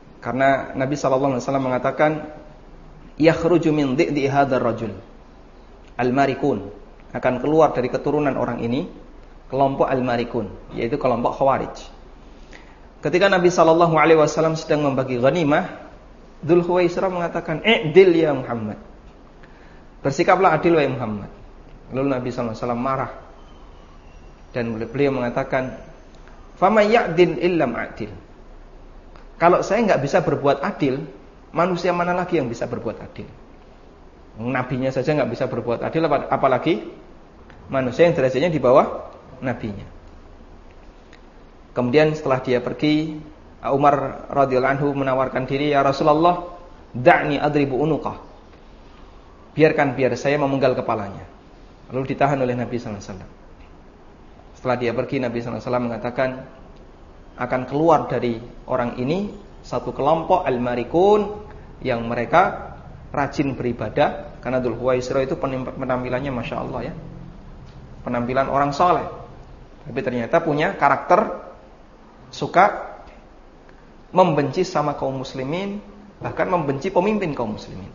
Speaker 1: Karena Nabi sallallahu alaihi wasallam mengatakan yakhruju min dhi'di hadzal rajul. al-marikun, akan keluar dari keturunan orang ini kelompok al-marikun, yaitu kelompok Khawarij. Ketika Nabi sallallahu alaihi wasallam sedang membagi ghanimah, Dzul Khuwaisirah mengatakan, "I'dil ya Muhammad." Bersikaplah adil wahai Muhammad. Lalu Nabi sallallahu alaihi wasallam marah dan beliau mengatakan, "Fama ya'dil illam a'dil." Kalau saya enggak bisa berbuat adil, manusia mana lagi yang bisa berbuat adil? Nabinya saja enggak bisa berbuat adil, apalagi manusia yang derajatnya di bawah nabinya. Kemudian setelah dia pergi, Umar radhiyallahu anhu menawarkan diri, "Ya Rasulullah, da'ni adribu unuqah." Biarkan biar saya memenggal kepalanya. Lalu ditahan oleh Nabi sallallahu alaihi wasallam. Setelah dia pergi, Nabi sallallahu alaihi wasallam mengatakan, akan keluar dari orang ini satu kelompok al-marikun yang mereka rajin beribadah, karena Dzul Khuwaisirah itu penampilannya Masya Allah ya, penampilan orang soleh, tapi ternyata punya karakter suka membenci sama kaum muslimin, bahkan membenci pemimpin kaum muslimin.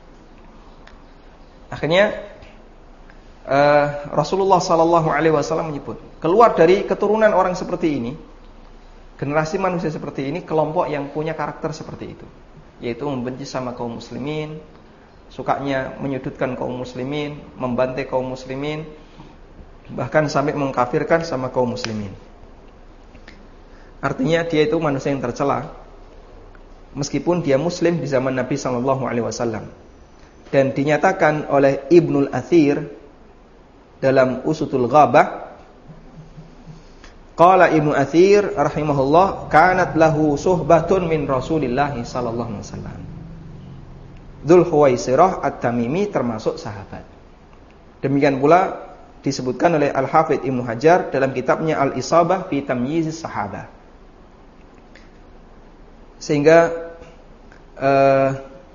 Speaker 1: Akhirnya uh, Rasulullah sallallahu alaihi wasallam menyebut, keluar dari keturunan orang seperti ini, generasi manusia seperti ini, kelompok yang punya karakter seperti itu, yaitu membenci sama kaum muslimin, sukanya menyudutkan kaum muslimin, membantai kaum muslimin, bahkan sampai mengkafirkan sama kaum muslimin. Artinya dia itu manusia yang tercela, meskipun dia muslim di zaman Nabi sallallahu alaihi wasallam. Dan dinyatakan oleh Ibnul Athir dalam Usudul Ghabah, qala Ibnu Athir rahimahullah, kanat lahu suhbatun min Rasulillah sallallahu alaihi wasallam. Dzul Khuwaisirah At-Tamimi termasuk sahabat. Demikian pula disebutkan oleh Al-Hafidz Ibnu Hajar dalam kitabnya Al-Isabah fi Tamyizis Sahabah. Sehingga uh,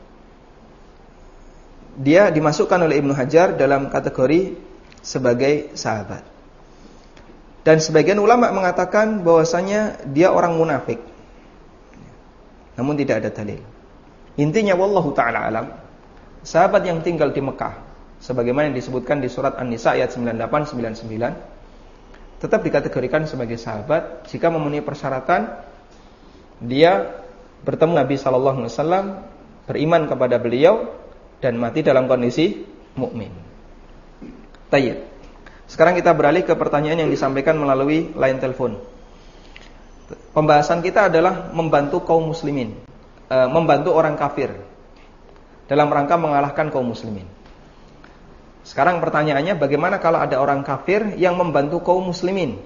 Speaker 1: dia dimasukkan oleh Ibnu Hajar dalam kategori sebagai sahabat. Dan sebagian ulama mengatakan bahwasanya dia orang munafik, namun tidak ada dalil. Intinya wallahu ta'ala alam, sahabat yang tinggal di Mekah, sebagaimana yang disebutkan di surat An-Nisa ayat sembilan puluh delapan sembilan puluh sembilan, tetap dikategorikan sebagai sahabat jika memenuhi persyaratan dia bertemu Nabi sallallahu alaihi wasallam, beriman kepada beliau, dan mati dalam kondisi mukmin. Tayyib. Sekarang kita beralih ke pertanyaan yang disampaikan melalui line telepon. Pembahasan kita adalah membantu kaum muslimin, e, membantu orang kafir dalam rangka mengalahkan kaum muslimin. Sekarang pertanyaannya, bagaimana kalau ada orang kafir yang membantu kaum muslimin?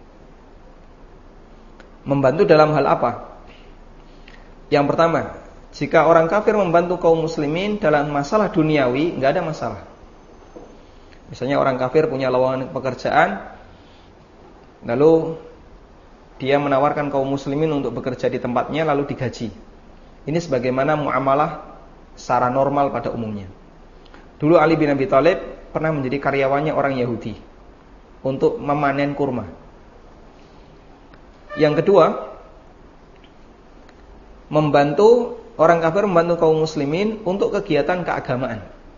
Speaker 1: Membantu dalam hal apa? Yang pertama, jika orang kafir membantu kaum muslimin dalam masalah duniawi, enggak ada masalah. Misalnya orang kafir punya lowongan pekerjaan, lalu dia menawarkan kaum muslimin untuk bekerja di tempatnya, lalu digaji. Ini sebagaimana muamalah secara normal pada umumnya. Dulu Ali bin Abi Thalib pernah menjadi karyawannya orang Yahudi untuk memanen kurma. Yang kedua, membantu orang kafir membantu kaum muslimin untuk kegiatan keagamaan.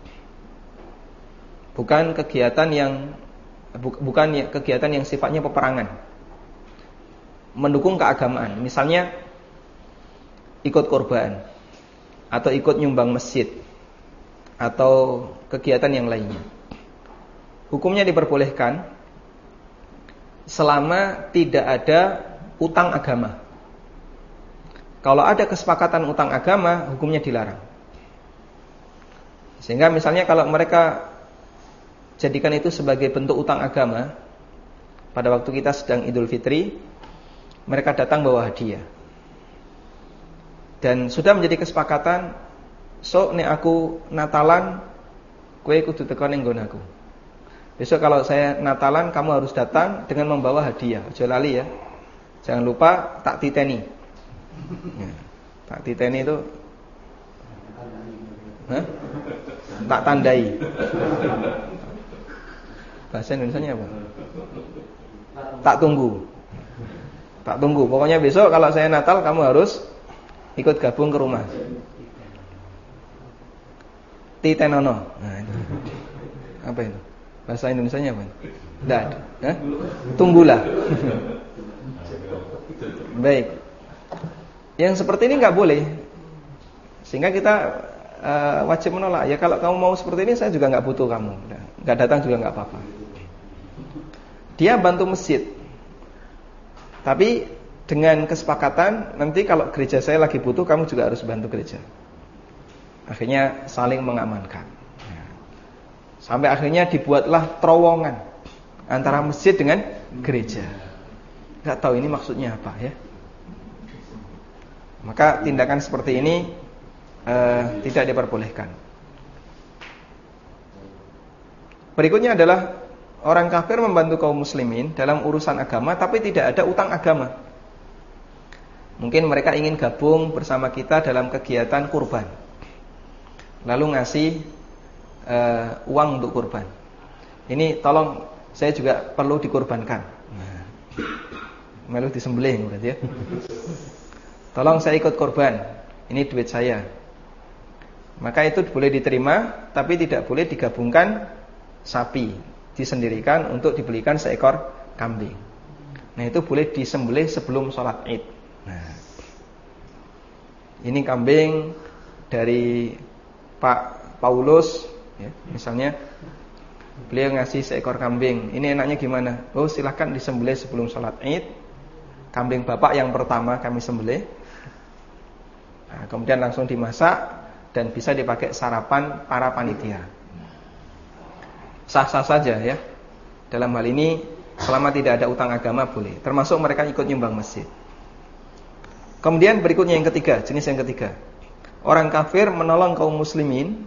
Speaker 1: Bukan kegiatan yang bu, bukan kegiatan yang sifatnya peperangan. Mendukung keagamaan, misalnya ikut korban atau ikut nyumbang masjid atau kegiatan yang lainnya. Hukumnya diperbolehkan selama tidak ada utang agama. Kalau ada kesepakatan utang agama, hukumnya dilarang. Sehingga misalnya kalau mereka jadikan itu sebagai bentuk utang agama, pada waktu kita sedang Idul Fitri, mereka datang bawa hadiah. Dan sudah menjadi kesepakatan, sok nek aku Natalan, kowe kudu teko ning nggon aku. Besok kalau saya Natalan, kamu harus datang dengan membawa hadiah. Aja lali ya. Jangan lupa tak titeni. Ya, tak titeni itu Hah? Tak tandai. Bahasa Indonesianya apa? Tak tunggu. Tak tunggu. Pokoknya besok kalau saya Natal, kamu harus ikut gabung ke rumah. Titenono. Nah, itu. Apa itu? Bahasa Indonesianya apa? Tidak ada. Hah? Tunggulah. Baik. Yang seperti ini nggak boleh. Sehingga kita uh, wajib menolak. Ya kalau kamu mau seperti ini, saya juga nggak butuh kamu. Nggak datang juga nggak apa-apa. Dia bantu masjid. Tapi dengan kesepakatan, nanti kalau gereja saya lagi butuh, kamu juga harus bantu gereja. Akhirnya saling mengamankan. Sampai akhirnya dibuatlah terowongan antara masjid dengan gereja. Gak tahu ini maksudnya apa ya. Maka tindakan seperti ini uh, tidak diperbolehkan. Berikutnya adalah orang kafir membantu kaum muslimin dalam urusan agama, tapi tidak ada utang agama. Mungkin mereka ingin gabung bersama kita dalam kegiatan kurban, lalu ngasih uh, uang untuk kurban. Ini tolong, saya juga perlu dikurbankan. Nah, melu disembelih berarti ya. Tolong saya ikut kurban, ini duit saya. Maka itu boleh diterima, tapi tidak boleh digabungkan sapi, disendirikan untuk dibelikan seekor kambing. Nah itu boleh disembelih sebelum sholat Id. Nah, ini kambing dari Pak Paulus ya, misalnya beliau ngasih seekor kambing. Ini enaknya gimana? Oh silahkan disembelih sebelum sholat Id. Kambing bapak yang pertama kami sembelih. Nah, kemudian langsung dimasak dan bisa dipakai sarapan para panitia. Sah-sah saja ya. Dalam hal ini selama tidak ada utang agama boleh. Termasuk mereka ikut nyumbang masjid. Kemudian berikutnya yang ketiga, jenis yang ketiga. Orang kafir menolong kaum muslimin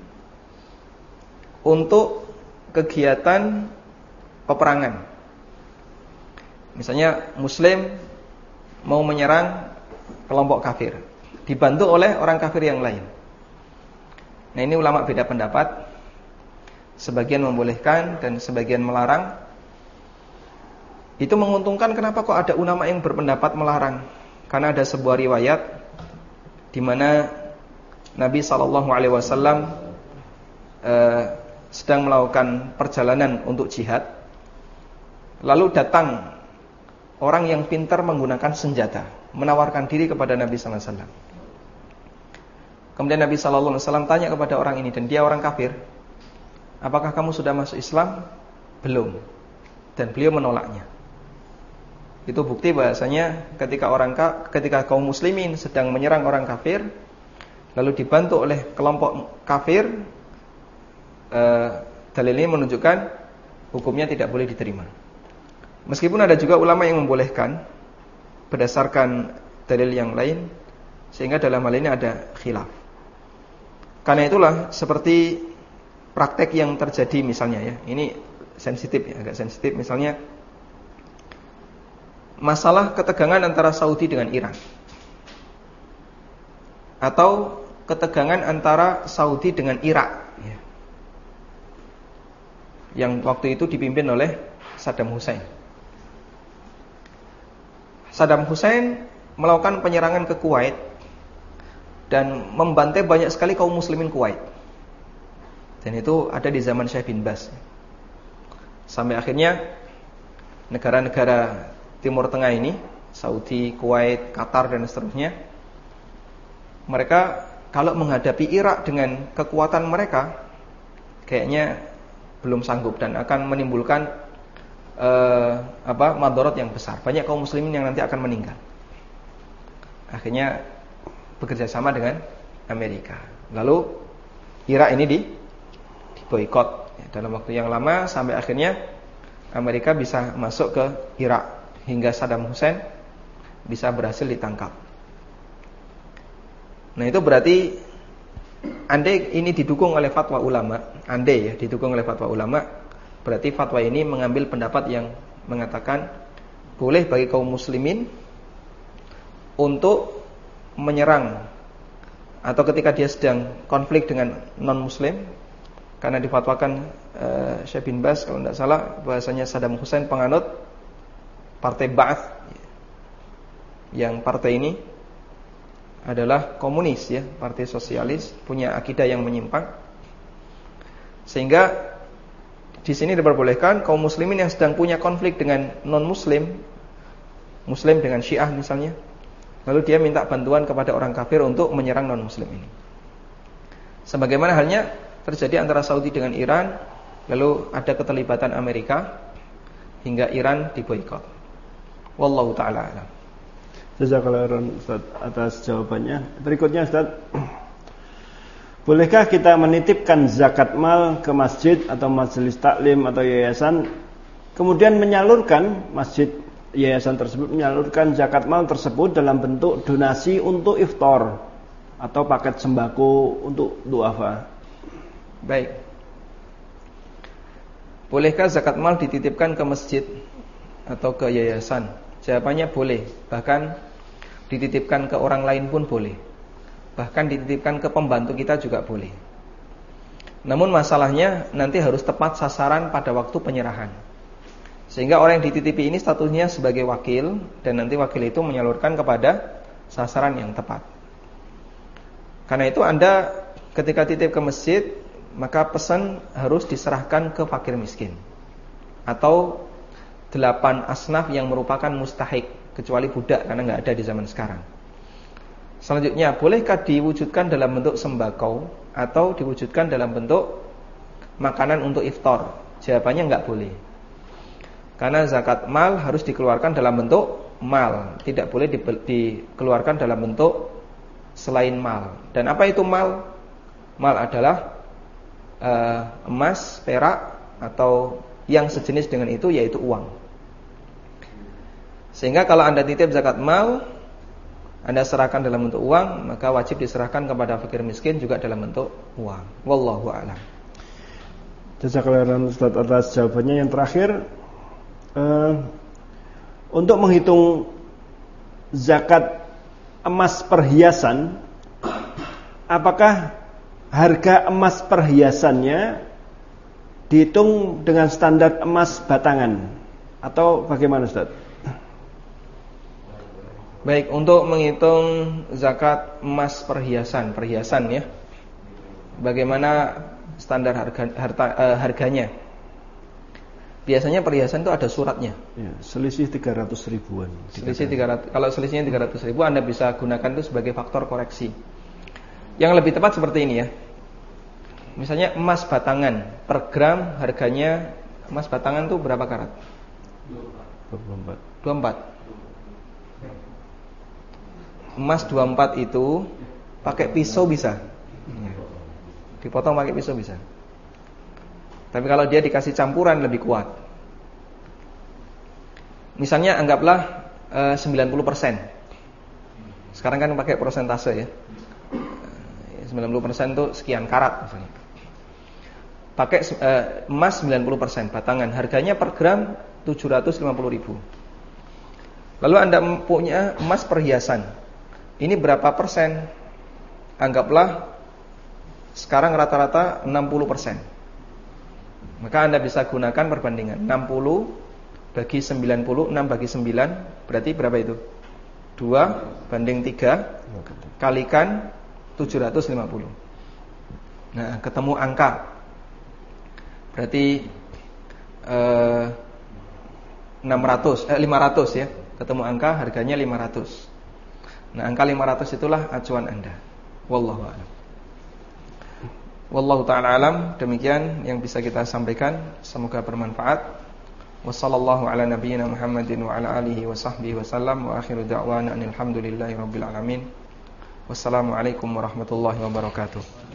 Speaker 1: untuk kegiatan peperangan. Misalnya muslim mau menyerang kelompok kafir, dibantu oleh orang kafir yang lain. Nah ini ulama beda pendapat. Sebagian membolehkan dan sebagian melarang. Itu menguntungkan, kenapa kok ada ulama yang berpendapat melarang? Karena ada sebuah riwayat di mana Nabi shallallahu alaihi wasallam eh, sedang melakukan perjalanan untuk jihad. Lalu datang orang yang pintar menggunakan senjata, menawarkan diri kepada Nabi shallallahu alaihi wasallam. Kemudian Nabi shallallahu alaihi wasallam tanya kepada orang ini, dan dia orang kafir, apakah kamu sudah masuk Islam? Belum. Dan beliau menolaknya. Itu bukti bahasanya ketika orang ketika kaum muslimin sedang menyerang orang kafir, lalu dibantu oleh kelompok kafir, eh, dalil ini menunjukkan hukumnya tidak boleh diterima. Meskipun ada juga ulama yang membolehkan berdasarkan dalil yang lain, sehingga dalam hal ini ada khilaf. Karena itulah seperti praktek yang terjadi misalnya ya, ini sensitif ya, agak sensitif, misalnya masalah ketegangan antara Saudi dengan Iran, atau ketegangan antara Saudi dengan Irak ya, yang waktu itu dipimpin oleh Saddam Hussein. Saddam Hussein melakukan penyerangan ke Kuwait dan membantai banyak sekali kaum muslimin Kuwait. Dan itu ada di zaman Syekh bin Baz. Sampai akhirnya negara-negara Timur Tengah ini, Saudi, Kuwait, Qatar dan seterusnya, mereka kalau menghadapi Irak dengan kekuatan mereka, kayaknya belum sanggup dan akan menimbulkan uh, apa madharat yang besar. Banyak kaum muslimin yang nanti akan meninggal. Akhirnya bekerja sama dengan Amerika. Lalu Irak ini di diboikot ya, dalam waktu yang lama, sampai akhirnya Amerika bisa masuk ke Irak, hingga Saddam Hussein bisa berhasil ditangkap. Nah itu berarti andai ini didukung oleh fatwa ulama, andai ya didukung oleh fatwa ulama, berarti fatwa ini mengambil pendapat yang mengatakan boleh bagi kaum muslimin untuk menyerang atau ketika dia sedang konflik dengan non muslim. Karena difatwakan uh, Syekh bin Baz kalau tidak salah, bahasanya Saddam Hussein penganut Partai Ba'ath, yang partai ini adalah komunis ya, partai sosialis, punya akidah yang menyimpang. Sehingga di sini diperbolehkan kaum muslimin yang sedang punya konflik dengan non-muslim, muslim dengan Syiah misalnya, lalu dia minta bantuan kepada orang kafir untuk menyerang non-muslim ini. Sebagaimana halnya terjadi antara Saudi dengan Iran, lalu ada keterlibatan Amerika hingga Iran diboikot. Wallahu taala alam.
Speaker 2: Jazakallahu khairan Ustaz atas jawabannya. Berikutnya Ustaz, bolehkah kita menitipkan zakat mal ke masjid atau majelis taklim atau yayasan, kemudian menyalurkan masjid yayasan tersebut menyalurkan zakat mal tersebut dalam bentuk donasi untuk iftar atau paket sembako untuk duafa?
Speaker 1: Baik. Bolehkah zakat mal dititipkan ke masjid atau ke yayasan? Jawabannya boleh. Bahkan dititipkan ke orang lain pun boleh. Bahkan dititipkan ke pembantu kita juga boleh. Namun masalahnya nanti harus tepat sasaran pada waktu penyerahan. Sehingga orang yang dititipi ini statusnya sebagai wakil, dan nanti wakil itu menyalurkan kepada sasaran yang tepat. Karena itu Anda ketika titip ke masjid, maka pesan harus diserahkan ke fakir miskin atau delapan asnaf yang merupakan mustahik, kecuali budak karena nggak ada di zaman sekarang. Selanjutnya, bolehkah diwujudkan dalam bentuk sembako atau diwujudkan dalam bentuk makanan untuk iftar? Jawabannya nggak boleh. Karena zakat mal harus dikeluarkan dalam bentuk mal, tidak boleh di, dikeluarkan dalam bentuk selain mal. Dan apa itu mal? Mal adalah uh, emas, perak atau yang sejenis dengan itu, yaitu uang. Sehingga kalau Anda titip zakat mal, Anda serahkan dalam bentuk uang, maka wajib diserahkan kepada fakir miskin juga dalam bentuk uang. Wallahu a'lam.
Speaker 2: Jazakallahu khairan Ustaz atas jawabannya. Yang terakhir, uh, untuk menghitung zakat emas perhiasan, apakah harga emas perhiasannya dihitung dengan standar emas batangan atau bagaimana Ustaz?
Speaker 1: Baik, untuk menghitung zakat emas perhiasan, perhiasan ya, bagaimana standar harga, harta, eh, harganya? Biasanya perhiasan itu ada suratnya.
Speaker 2: Ya, selisih tiga ratus ribuan.
Speaker 1: Selisih tiga ratus. Kalau selisihnya tiga ratus ribu, Anda bisa gunakan itu sebagai faktor koreksi. Yang lebih tepat seperti ini ya. Misalnya emas batangan per gram harganya, emas batangan itu berapa karat?
Speaker 2: dua puluh empat.
Speaker 1: dua puluh empat. Emas dua puluh empat itu pakai pisau bisa. Dipotong pakai pisau bisa. Tapi kalau dia dikasih campuran lebih kuat. Misalnya anggaplah e, sembilan puluh persen. Sekarang kan pakai persentase ya. sembilan puluh persen itu sekian karat misalnya. Pakai e, emas sembilan puluh persen batangan, harganya per gram tujuh ratus lima puluh ribu. Lalu Anda punya emas perhiasan. Ini berapa persen? Anggaplah sekarang rata-rata enam puluh persen. Maka Anda bisa gunakan perbandingan enam puluh bagi sembilan puluh, enam bagi sembilan, berarti berapa itu? dua banding tiga kalikan tujuh ratus lima puluh. Nah, ketemu angka. Berarti eh, enam ratus, eh, lima ratus ya. Ketemu angka, harganya lima ratus. Nah, angka lima ratus itulah acuan Anda. Wallahu a'lam. Wallahu ta'ala alam. Demikian yang bisa kita sampaikan, semoga bermanfaat. Wassallallahu ala nabiyyina Muhammadin wa ala alihi wa sahbihi wasallam. Wa akhiru da'wana alhamdulillahi rabbil alamin. Wassalamualaikum warahmatullahi wabarakatuh.